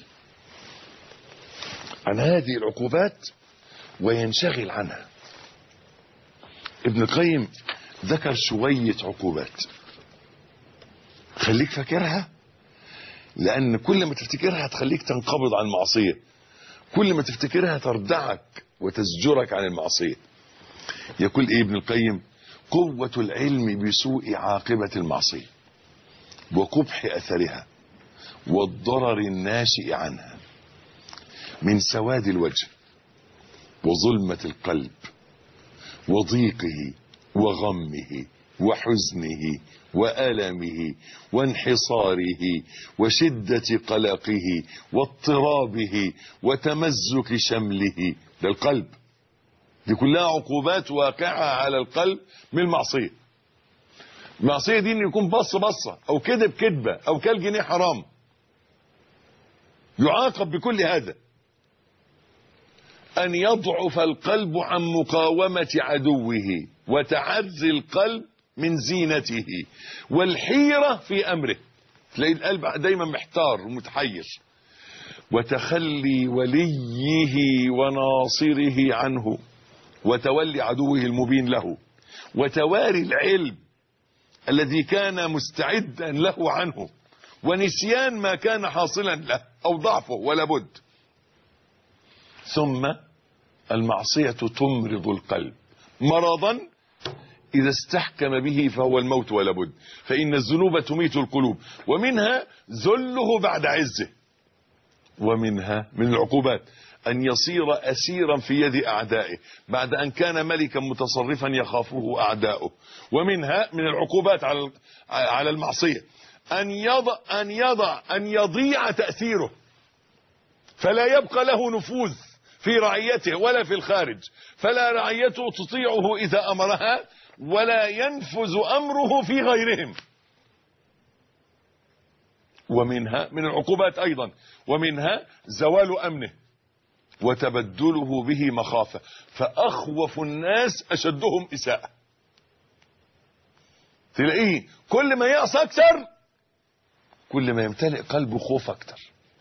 عن هذه العقوبات وينشغل عنها. ابن القيم ذكر شوية عقوبات، خليك فاكرها، لأن كل ما تفتكرها هتخليك تنقبض عن المعصية، كل ما تفتكرها تردعك وتزجرك عن المعصية. يقول ايه ابن القيم؟ قوة العلم بسوء عاقبة المعصية وقبح أثرها والضرر الناشئ عنها من سواد الوجه وظلمة القلب وضيقه وغمه وحزنه وألمه وانحصاره وشدة قلقه واضطرابه وتمزك شمله. ده القلب، دي كلها عقوبات واقعة على القلب من المعصية. المعصية دي ان يكون بصة او كذب كذبة او كل جنيه حرام، يعاقب بكل هذا. أن يضعف القلب عن مقاومة عدوه وتعزي القلب من زينته والحيرة في أمره، تلاقي القلب دايما محتار ومتحير. وتخلي وليه وناصره عنه وتولي عدوه المبين له وتواري العلم الذي كان مستعدا له عنه ونسيان ما كان حاصلا له أو ضعفه ولا بد. ثم المعصية تمرض القلب مرضا إذا استحكم به فهو الموت ولا بد، فإن الذنوب تميت القلوب، ومنها ذله بعد عزه، ومنها من العقوبات أن يصير أسيرا في يد أعدائه بعد أن كان ملكا متصرفا يخافه أعداؤه. ومنها من العقوبات على المعصية أن يضيع تأثيره، فلا يبقى له نفوذ في رعيته ولا في الخارج، فلا رعيته تطيعه إذا أمرها ولا ينفذ أمره في غيرهم. ومنها من العقوبات أيضا، ومنها زوال أمنه وتبدله به مخافة، فأخوف الناس أشدهم إساءة. تلاقيه كل ما يعصى أكثر كل ما يمتلئ قلبه خوف أكثر.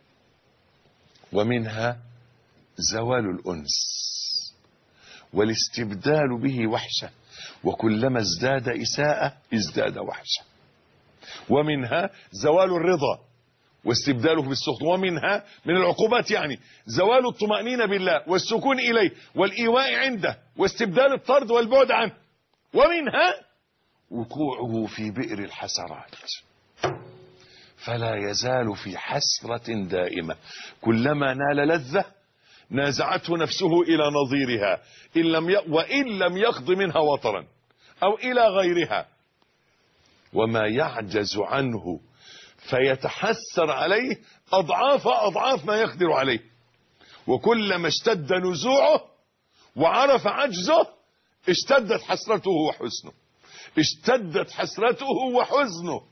ومنها زوال الأنس والاستبدال به وحشة، وكلما ازداد إساءة ازداد وحشة. ومنها زوال الرضا واستبداله بالسخط. ومنها من العقوبات يعني زوال الطمأنينة بالله والسكون إليه والإيواء عنده واستبدال الطرد والبعد عنه. ومنها وقوعه في بئر الحسرات، فلا يزال في حسرة دائمة، كلما نال لذة نازعته نفسه إلى نظيرها وإن لم يقض منها وطرا أو إلى غيرها، وما يعجز عنه فيتحسر عليه أضعاف ما يقدر عليه. وكلما اشتد نزوعه وعرف عجزه اشتدت حسرته وحزنه، اشتدت حسرته وحزنه.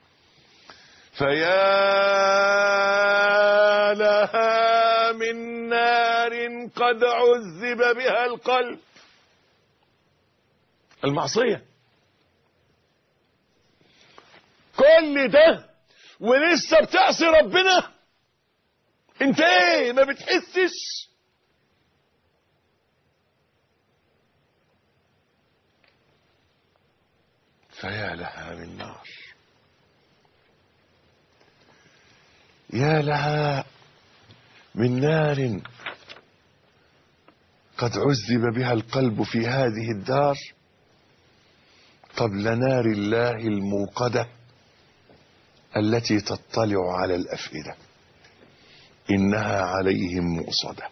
فيا لها من نار قد عذب بها القلب. المعصية كل ده ولسه بتعصي ربنا، انت ايه ما بتحسش؟ فيا لها من نار، يا لها من نار قد عذب بها القلب في هذه الدار قبل نار الله الموقدة التي تطلع على الأفئدة، إنها عليهم مؤصدة.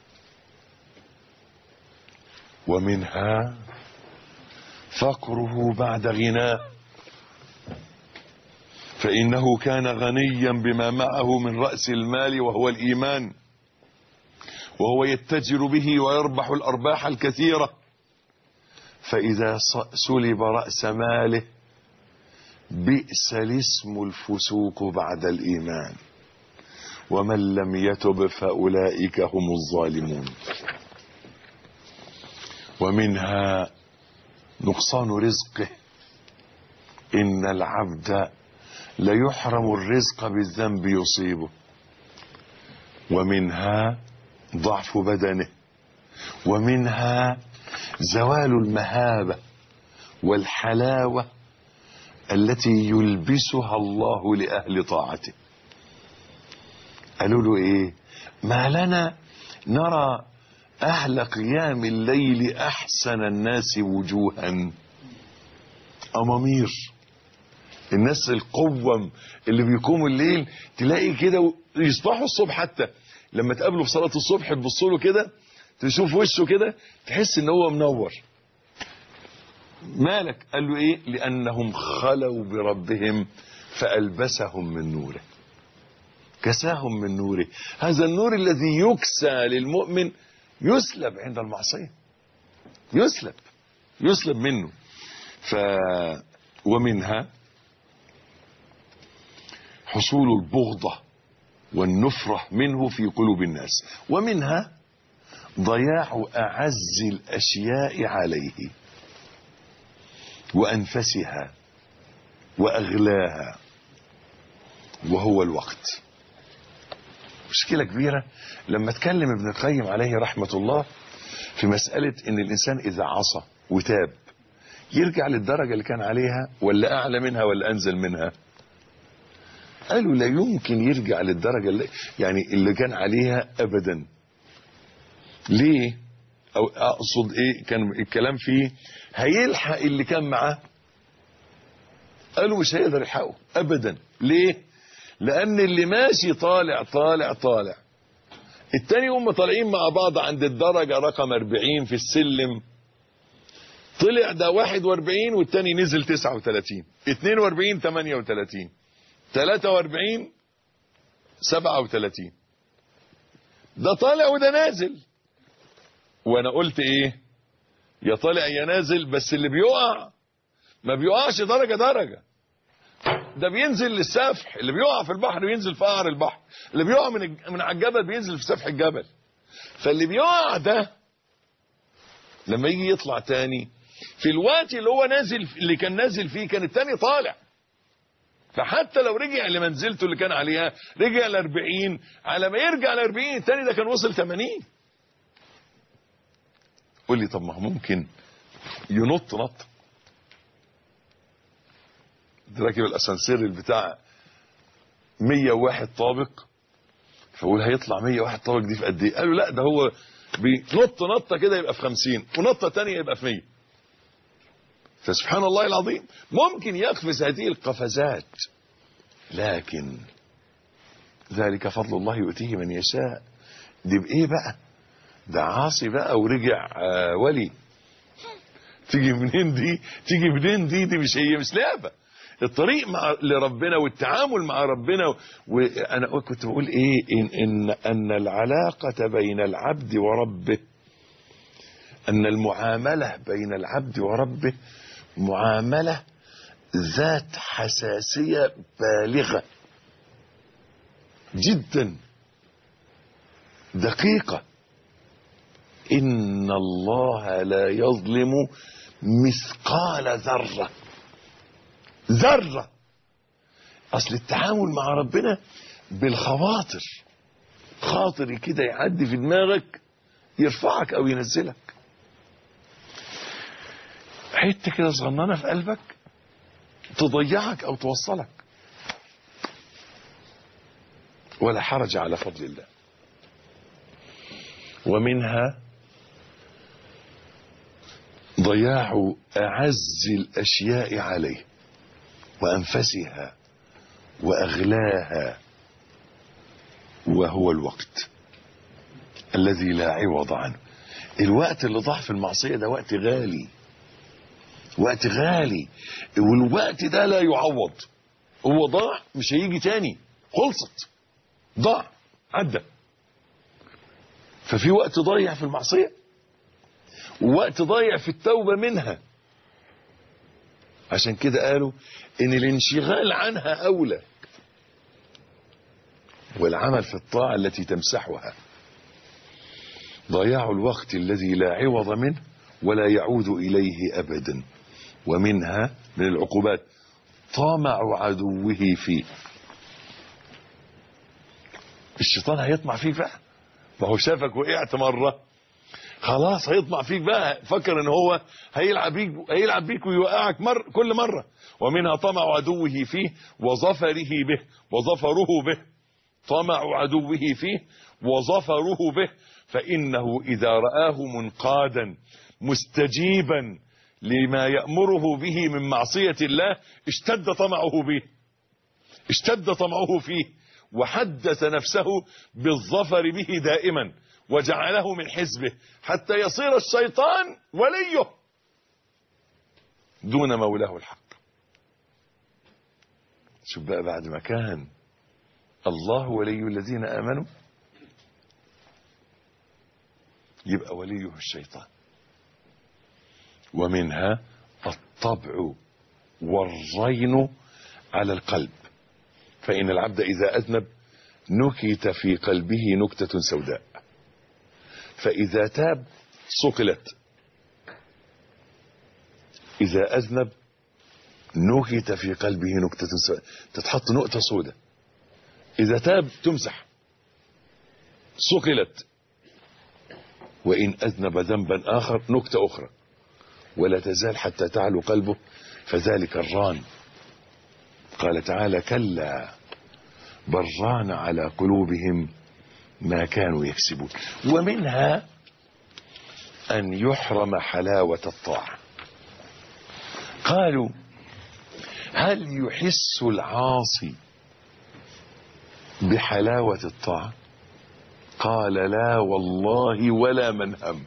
ومنها فقره بعد غناه، فإنه كان غنيا بما معه من رأس المال وهو الإيمان، وهو يتجر به ويربح الأرباح الكثيرة، فإذا سلب رأس ماله بئس الاسم الفسوق بعد الإيمان، ومن لم يتب فأولئك هم الظالمون. ومنها نقصان رزقه، إن العبد ليحرم الرزق بالذنب يصيبه. ومنها ضعف بدنه. ومنها زوال المهابة والحلاوة التي يلبسها الله لأهل طاعته. قالوا له ايه؟ ما لنا نرى أهل قيام الليل أحسن الناس وجوها. أمامير الناس القوم اللي بيقوموا الليل تلاقي كده يصبحوا الصبح، حتى لما تقابله في صلاة الصبح تبص له كده تشوف وشه كده تحس ان هو منور. مالك؟ قال له ايه؟ لأنهم خلوا بربهم فألبسهم من نوره، كساهم من نوره. هذا النور الذي يكسى للمؤمن يسلب عند المعصية، يسلب منه. ومنها حصول البغضة والنفرة منه في قلوب الناس. ومنها ضياع أعز الأشياء عليه وأنفسها وأغلاها، وهو الوقت. مشكلة كبيرة لما اتكلم ابن القيم عليه رحمة الله في مسألة ان الانسان اذا عصى وتاب يرجع للدرجة اللي كان عليها ولا اعلى منها ولا انزل منها. قالوا لا يمكن يرجع للدرجة اللي كان عليها ابدا. ليه؟ او اقصد ايه؟ كان الكلام فيه هيلحق اللي كان معاه. قالوا مش هيقدر يلحقه ابدا. ليه؟ لان اللي ماشي طالع التاني هم طالعين مع بعض عند الدرجة رقم 40 في السلم، طلع ده 41 والتاني نزل 39 42 38. 43 37. ده طالع وده نازل. وانا قلت ايه؟ يا طالع يا نازل، بس اللي بيقع ما بيقعش درجة درجة، ده بينزل للسفح. اللي بيقع في البحر بينزل في قعر البحر، اللي بيقع من على الجبل بينزل في سفح الجبل. فاللي بيقع ده لما يجي يطلع تاني في الوقت اللي هو نازل، اللي كان نازل فيه، كان التاني طالع. فحتى لو رجع لمنزلته اللي كان عليها، رجع ل40، على ما يرجع ل40 التاني ده كان وصل 80. قول لي طب ما هو ممكن ينط نط. راكب الاسانسير بتاع 101 طابق، فقول هيطلع 101 طابق دي في قد ايه؟ قالوا لا، ده هو بينط نطه كده يبقى في 50، ونطه ثانيه يبقى في 100. فسبحان الله العظيم ممكن يقفز هذه القفزات، لكن ذلك فضل الله يؤتيه من يشاء. دي بايه بقى؟ ده عاصي بقى ورجع ولي. تيجي منين دي؟ تيجي منين دي؟ دي مش لعبه. الطريق لربنا والتعامل مع ربنا. وانا كنت بقول ايه؟ ان العلاقه بين العبد وربه، ان المعامله بين العبد وربه معامله ذات حساسيه بالغه جدا، دقيقه. ان الله لا يظلم مثقال ذره. ذره. اصل التعامل مع ربنا بالخواطر، خاطر كده يعدي في دماغك يرفعك او ينزلك، حته كده صغننه في قلبك تضيعك او توصلك. ولا حرج على فضل الله. ومنها ضياع اعز الاشياء عليه وانفسها واغلاها، وهو الوقت الذي لا عوض عنه. الوقت اللي ضاع في المعصيه ده وقت غالي، وقت غالي، والوقت ده لا يعوض. هو ضاع مش هيجي تاني، خلصت، ضاع، عدى. ففي وقت ضايع في المعصيه ووقت ضايع في التوبه منها. عشان كده قالوا ان الانشغال عنها اولى، والعمل في الطاعه التي تمسحها. ضياع الوقت الذي لا عوض منه ولا يعود اليه ابدا. ومنها من العقوبات طمع عدوه فيه. الشيطان هيطمع فيك بقى، ما هو شافك وقعت مره، خلاص هيطمع فيك بقى، فكر ان هو هيلعب بيك ويوقعك كل مره. ومنها طمع عدوه فيه وظفره به. طمع عدوه فيه وظفره به، فانه اذا رآه منقادا مستجيبا لما يأمره به من معصية الله اشتد طمعه فيه، وحدث نفسه بالظفر به دائما، وجعله من حزبه، حتى يصير الشيطان وليه دون مولاه الحق. شوف بقى، بعد ما كان الله ولي الذين آمنوا، يبقى وليه الشيطان. ومنها الطبع والرين على القلب، فإن العبد إذا أذنب نكت في قلبه نكتة سوداء، فإذا تاب صقلت. إذا أذنب نكت في قلبه نكتة سوداء، تتحط نقطة سوداء. إذا تاب تمسح، صقلت. وإن أذنب ذنبا آخر نكتة أخرى، ولا تزال حتى تعلو قلبه، فذلك الران. قال تعالى: كلا بل ران على قلوبهم ما كانوا يكسبون. ومنها أن يحرم حلاوة الطاعة. قالوا: هل يحس العاصي بحلاوة الطاعة؟ قال: لا والله ولا من هم.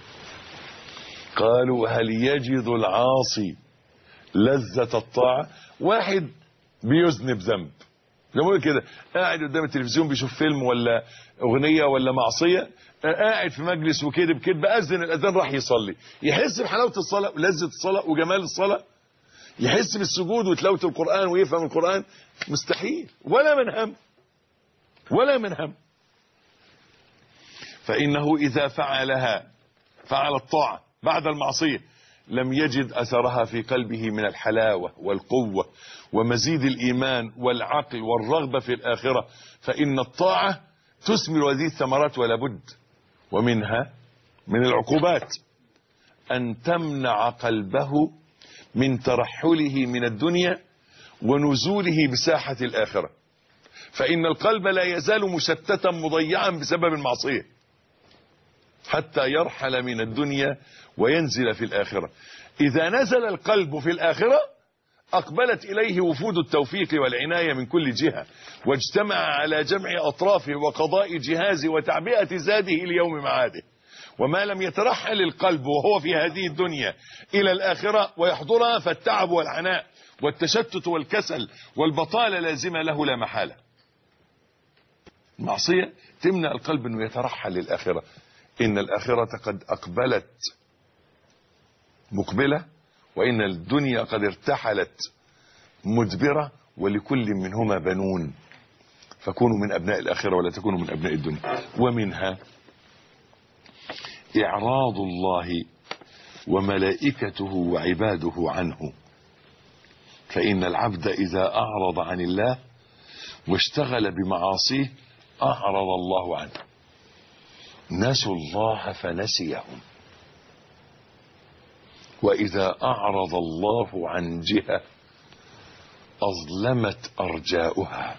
قالوا: هل يجد العاصي لذة الطاعة؟ واحد بيذنب ذنب زي ما بقول كده، قاعد قدام التلفزيون بيشوف فيلم ولا اغنيه ولا معصيه، قاعد في مجلس وكذب كذبه، اذن الاذان راح يصلي، يحس بحلاوه الصلاه ولذه الصلاه وجمال الصلاه؟ يحس بالسجود وتلاوه القران ويفهم القران؟ مستحيل، ولا من هم، ولا من هم. فانه اذا فعل الطاعه بعد المعصيه لم يجد اثرها في قلبه من الحلاوه والقوه ومزيد الايمان والعقل والرغبه في الاخره، فان الطاعه تثمر هذه الثمرات ولا بد. ومنها من العقوبات ان تمنع قلبه من ترحله من الدنيا ونزوله بساحه الاخره، فان القلب لا يزال مشتتا مضيعا بسبب المعصيه حتى يرحل من الدنيا وينزل في الآخرة. إذا نزل القلب في الآخرة أقبلت إليه وفود التوفيق والعناية من كل جهة، واجتمع على جمع أطرافه وقضاء جهازه وتعبئة زاده ليوم معاده. وما لم يترحل القلب وهو في هذه الدنيا إلى الآخرة ويحضرها، فالتعب والعناء والتشتت والكسل والبطالة لازمة له لا محالة. المعصية تمنع القلب أنه يترحل للآخرة. إن الآخرة قد أقبلت مقبلة، وإن الدنيا قد ارتحلت مدبرة، ولكل منهما بنون، فكونوا من أبناء الآخرة ولا تكونوا من أبناء الدنيا. ومنها إعراض الله وملائكته وعباده عنه، فإن العبد إذا أعرض عن الله واشتغل بمعاصيه أعرض الله عنه. نسوا الله فنسيهم، وإذا أعرض الله عن جهة أظلمت أرجاؤها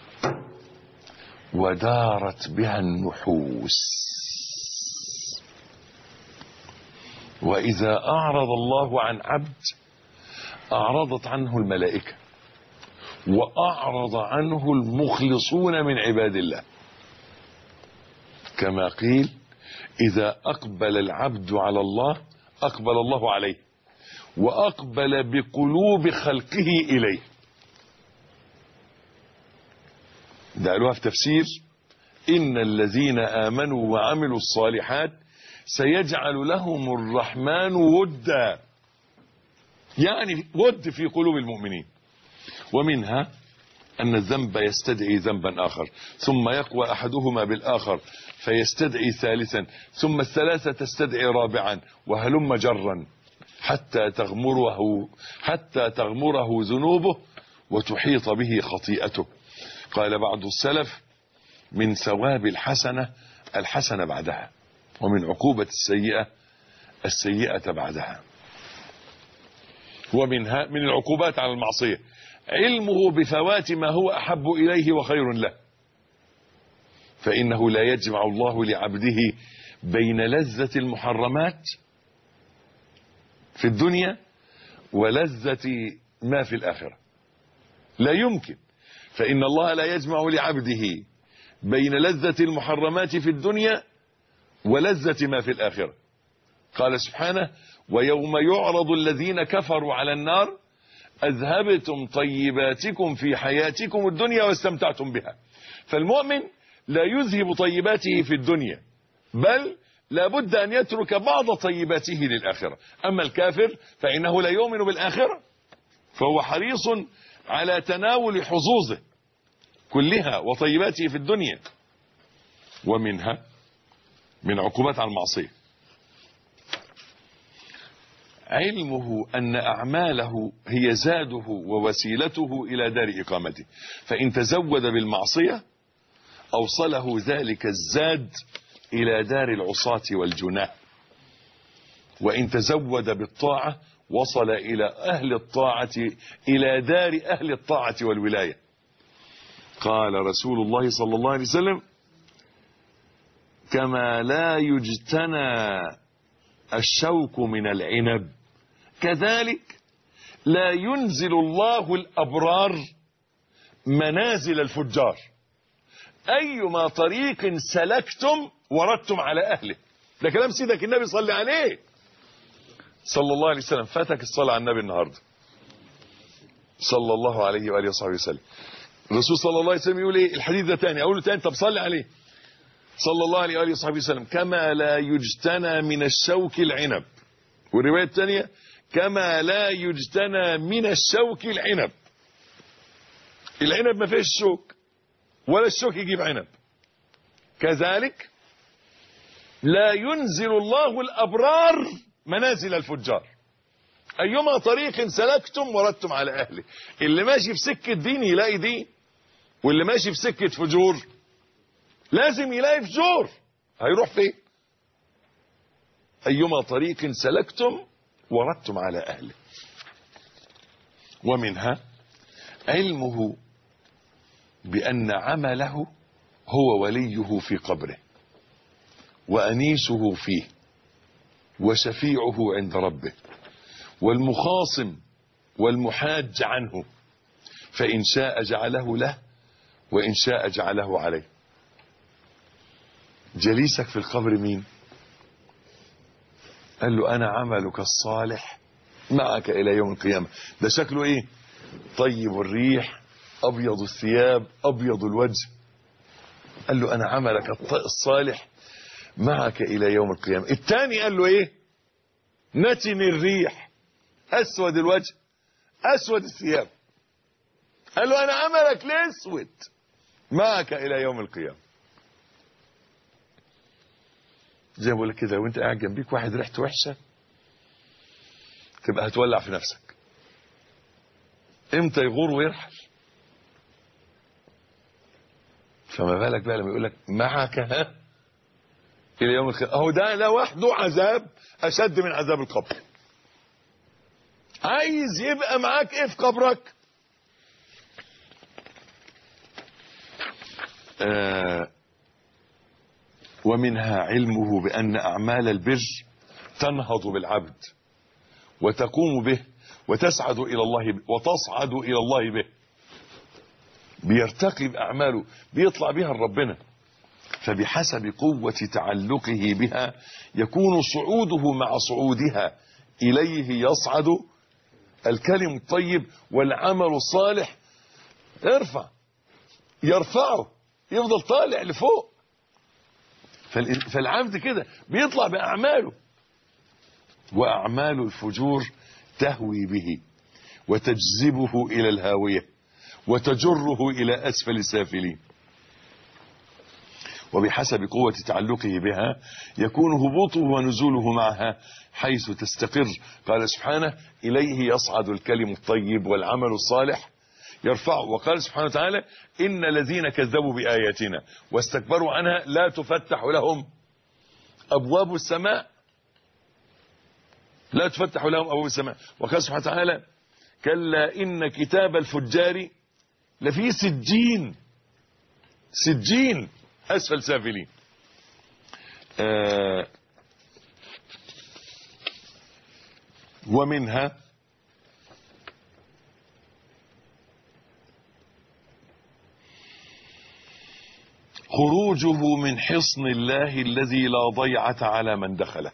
ودارت بها النحوس، وإذا أعرض الله عن عبد أعرضت عنه الملائكة وأعرض عنه المخلصون من عباد الله، كما قيل: إذا أقبل العبد على الله أقبل الله عليه وأقبل بقلوب خلقه إليه. ده قالوها في تفسير: إن الذين آمنوا وعملوا الصالحات سيجعل لهم الرحمن ودا، يعني ود في قلوب المؤمنين. ومنها أن الذنب يستدعي ذنبا آخر، ثم يقوى أحدهما بالآخر فيستدعي ثالثا، ثم الثلاثة تستدعي رابعا، وهلم جرا حتى تغمره ذنوبه وتحيط به خطيئته. قال بعض السلف: من ثواب الحسنة بعدها، ومن عقوبة السيئة بعدها. ومنها من العقوبات على المعصية علمه بفوات ما هو أحب إليه وخير له، فإنه لا يجمع الله لعبده بين لذة المحرمات في الدنيا ولذة ما في الآخرة، لا يمكن. فإن الله لا يجمع لعبده بين لذة المحرمات في الدنيا ولذة ما في الآخرة. قال سبحانه: ويوم يعرض الذين كفروا على النار أذهبتم طيباتكم في حياتكم الدنيا واستمتعتم بها. فالمؤمن لا يذهب طيباته في الدنيا، بل لابد أن يترك بعض طيباته للآخرة. أما الكافر فإنه لا يؤمن بالآخرة، فهو حريص على تناول حظوظه كلها وطيباته في الدنيا. ومنها من عقوبات على المعصية علمه أن أعماله هي زاده ووسيلته إلى دار إقامته، فإن تزود بالمعصية أوصله ذلك الزاد إلى دار العصاة والجناه، وإن تزود بالطاعة وصل إلى دار أهل الطاعة والولاية. قال رسول الله صلى الله عليه وسلم: كما لا يجتنى الشوك من العنب كذلك لا ينزل الله الأبرار منازل الفجار. أيما طريق سلكتم وردتم على أهله. ده كلام سيدك النبي صلى عليه صلى الله عليه وسلم. فاتك الصلاة على النبي النهاردة صلى الله عليه وآله وصحبه وسلم. الرسول صلى الله عليه وسلم يقول ايه الحديث ده تاني، اقوله تاني، طب صلي عليه صلى الله عليه وآله وصحبه وسلم: كما لا يجتنى من الشوك العنب. والرواية الثانية: كما لا يجتنى من الشوك العنب. العنب ما فيش شوك ولا الشوك يجيب عنب. كذلك لا ينزل الله الأبرار منازل الفجار. أيما طريق سلكتم وردتم على أهله. اللي ماشي في سكة دين يلاقي دين، واللي ماشي في سكة فجور لازم يلاقي فجور. هيروح فين؟ أيما طريق سلكتم وردتم على أهله. ومنها علمه بأن عمله هو وليه في قبره وأنيسه فيه وشفيعه عند ربه والمخاصم والمحاج عنه، فإن شاء جعله له وإن شاء جعله عليه. جليسك في القبر مين؟ قال له: أنا عملك الصالح معك إلى يوم القيامة. ده شكله إيه؟ طيب الريح، أبيض الثياب، أبيض الوجه. قال له: أنا عملك الصالح معك إلى يوم القيامة. الثاني قال له إيه؟ نتن الريح، أسود الوجه، أسود الثياب. قال له: أنا عملك الأسود معك إلى يوم القيامة. زي ما بقول لك كده، وانت قاعد جنبيك واحد ريحته وحشه تبقى هتولع في نفسك. امتى يغور ويرحل؟ فما بالك بقى لما يقول لك معك الى يوم القيامه. اهو ده لوحده عذاب اشد من عذاب القبر. عايز يبقى معاك ايه في قبرك؟ ومنها علمه بأن أعمال البر تنهض بالعبد وتقوم به وتصعد إلى الله به. بيرتقي بأعماله، بيطلع بها لربنا. فبحسب قوة تعلقه بها يكون صعوده مع صعودها إليه يصعد الكلم الطيب والعمل الصالح يرفعه، يفضل طالع لفوق. فالعبد كده بيطلع بأعماله، وأعمال الفجور تهوي به وتجذبه إلى الهاوية وتجره إلى أسفل السافلين. وبحسب قوة تعلقه بها يكون هبوطه ونزوله معها حيث تستقر. قال سبحانه: إليه يصعد الكلم الطيب والعمل الصالح يرفعه. وقال سبحانه وتعالى: إن الذين كذبوا بآياتنا واستكبروا عنها لا تفتح لهم أبواب السماء. لا تفتح لهم أبواب السماء. وقال سبحانه وتعالى: كلا إن كتاب الفجار لفي سجين أسفل سافلين. ومنها خروجه من حصن الله الذي لا ضيعة على من دخله،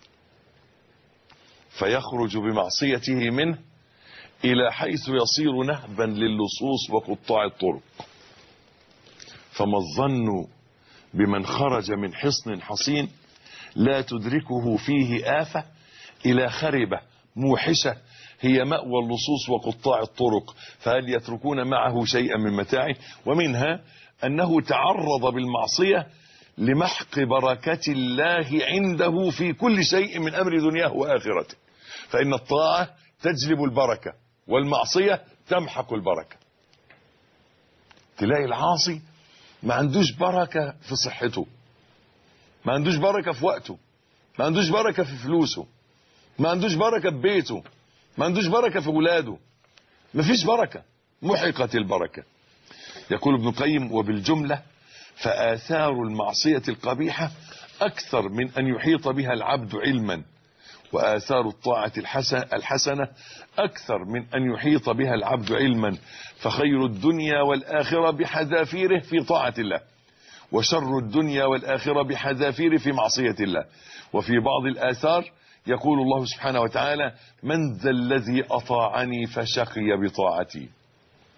فيخرج بمعصيته منه إلى حيث يصير نهبا للصوص وقطاع الطرق. فما الظن بمن خرج من حصن حصين لا تدركه فيه آفة إلى خربة موحشة هي مأوى اللصوص وقطاع الطرق، فهل يتركون معه شيئا من متاعه؟ ومنها أنه تعرض بالمعصية لمحق بركة الله عنده في كل شيء من أمر دنياه وآخرته، فإن الطاعة تجلب البركة والمعصية تمحق البركة. تلاقي العاصي ما عندوش بركة في صحته، ما عندوش بركة في وقته، ما عندوش بركة في فلوسه، ما عندوش بركة في بيته، ما عندوش بركة في ولاده، ما فيش بركة، محقت البركة. يقول ابن القيم: وبالجملة فآثار المعصية القبيحة أكثر من أن يحيط بها العبد علما، وآثار الطاعة الحسنة أكثر من أن يحيط بها العبد علما، فخير الدنيا والآخرة بحذافيره في طاعة الله، وشر الدنيا والآخرة بحذافيره في معصية الله. وفي بعض الآثار يقول الله سبحانه وتعالى: من ذا الذي أطاعني فشقي بطاعتي.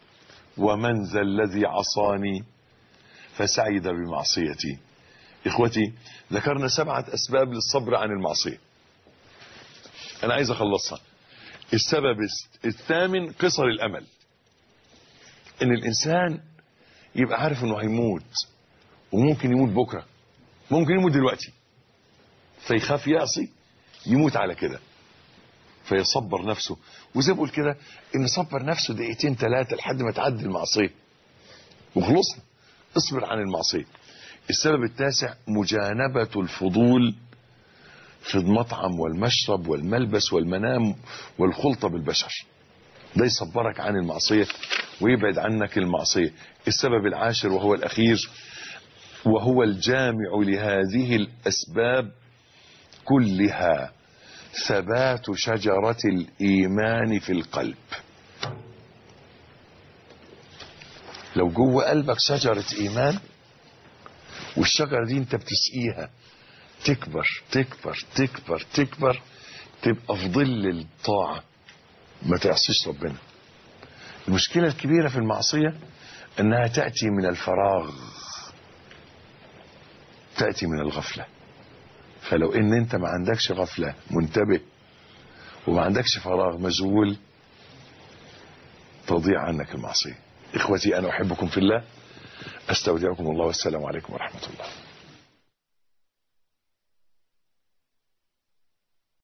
ومن ذا الذي عصاني فسعد بمعصيتي. إخوتي، ذكرنا 7 أسباب للصبر عن المعصية. أنا عايز أخلصها. السبب الثامن قصر الأمل، إن الإنسان يبقى عارف إنه هيموت، وممكن يموت بكرة، ممكن يموت دلوقتي، فيخاف يعصي يموت على كده، فيصبر نفسه. وزي بقول كده، إن صبر نفسه 2 3 لحد ما تعدي المعصية وخلصنا. اصبر عن المعصية. السبب التاسع مجانبة الفضول في المطعم والمشرب والملبس والمنام والخلطة بالبشر، ده يصبرك عن المعصية ويبعد عنك المعصية. السبب العاشر وهو الأخير، وهو الجامع لهذه الأسباب كلها، ثبات شجرة الإيمان في القلب. لو جوه قلبك شجرة إيمان، والشجرة دي انت بتسقيها تكبر تكبر تكبر تكبر، تبقى في ظل الطاعة، ما تعصيش ربنا. المشكلة الكبيرة في المعصية انها تأتي من الفراغ، تأتي من الغفلة. فلو ان انت ما عندكش غفلة منتبه، وما عندكش فراغ مشغول، تضيع عنك المعصية. اخوتي، انا احبكم في الله، استودعكم الله، والسلام عليكم ورحمة الله.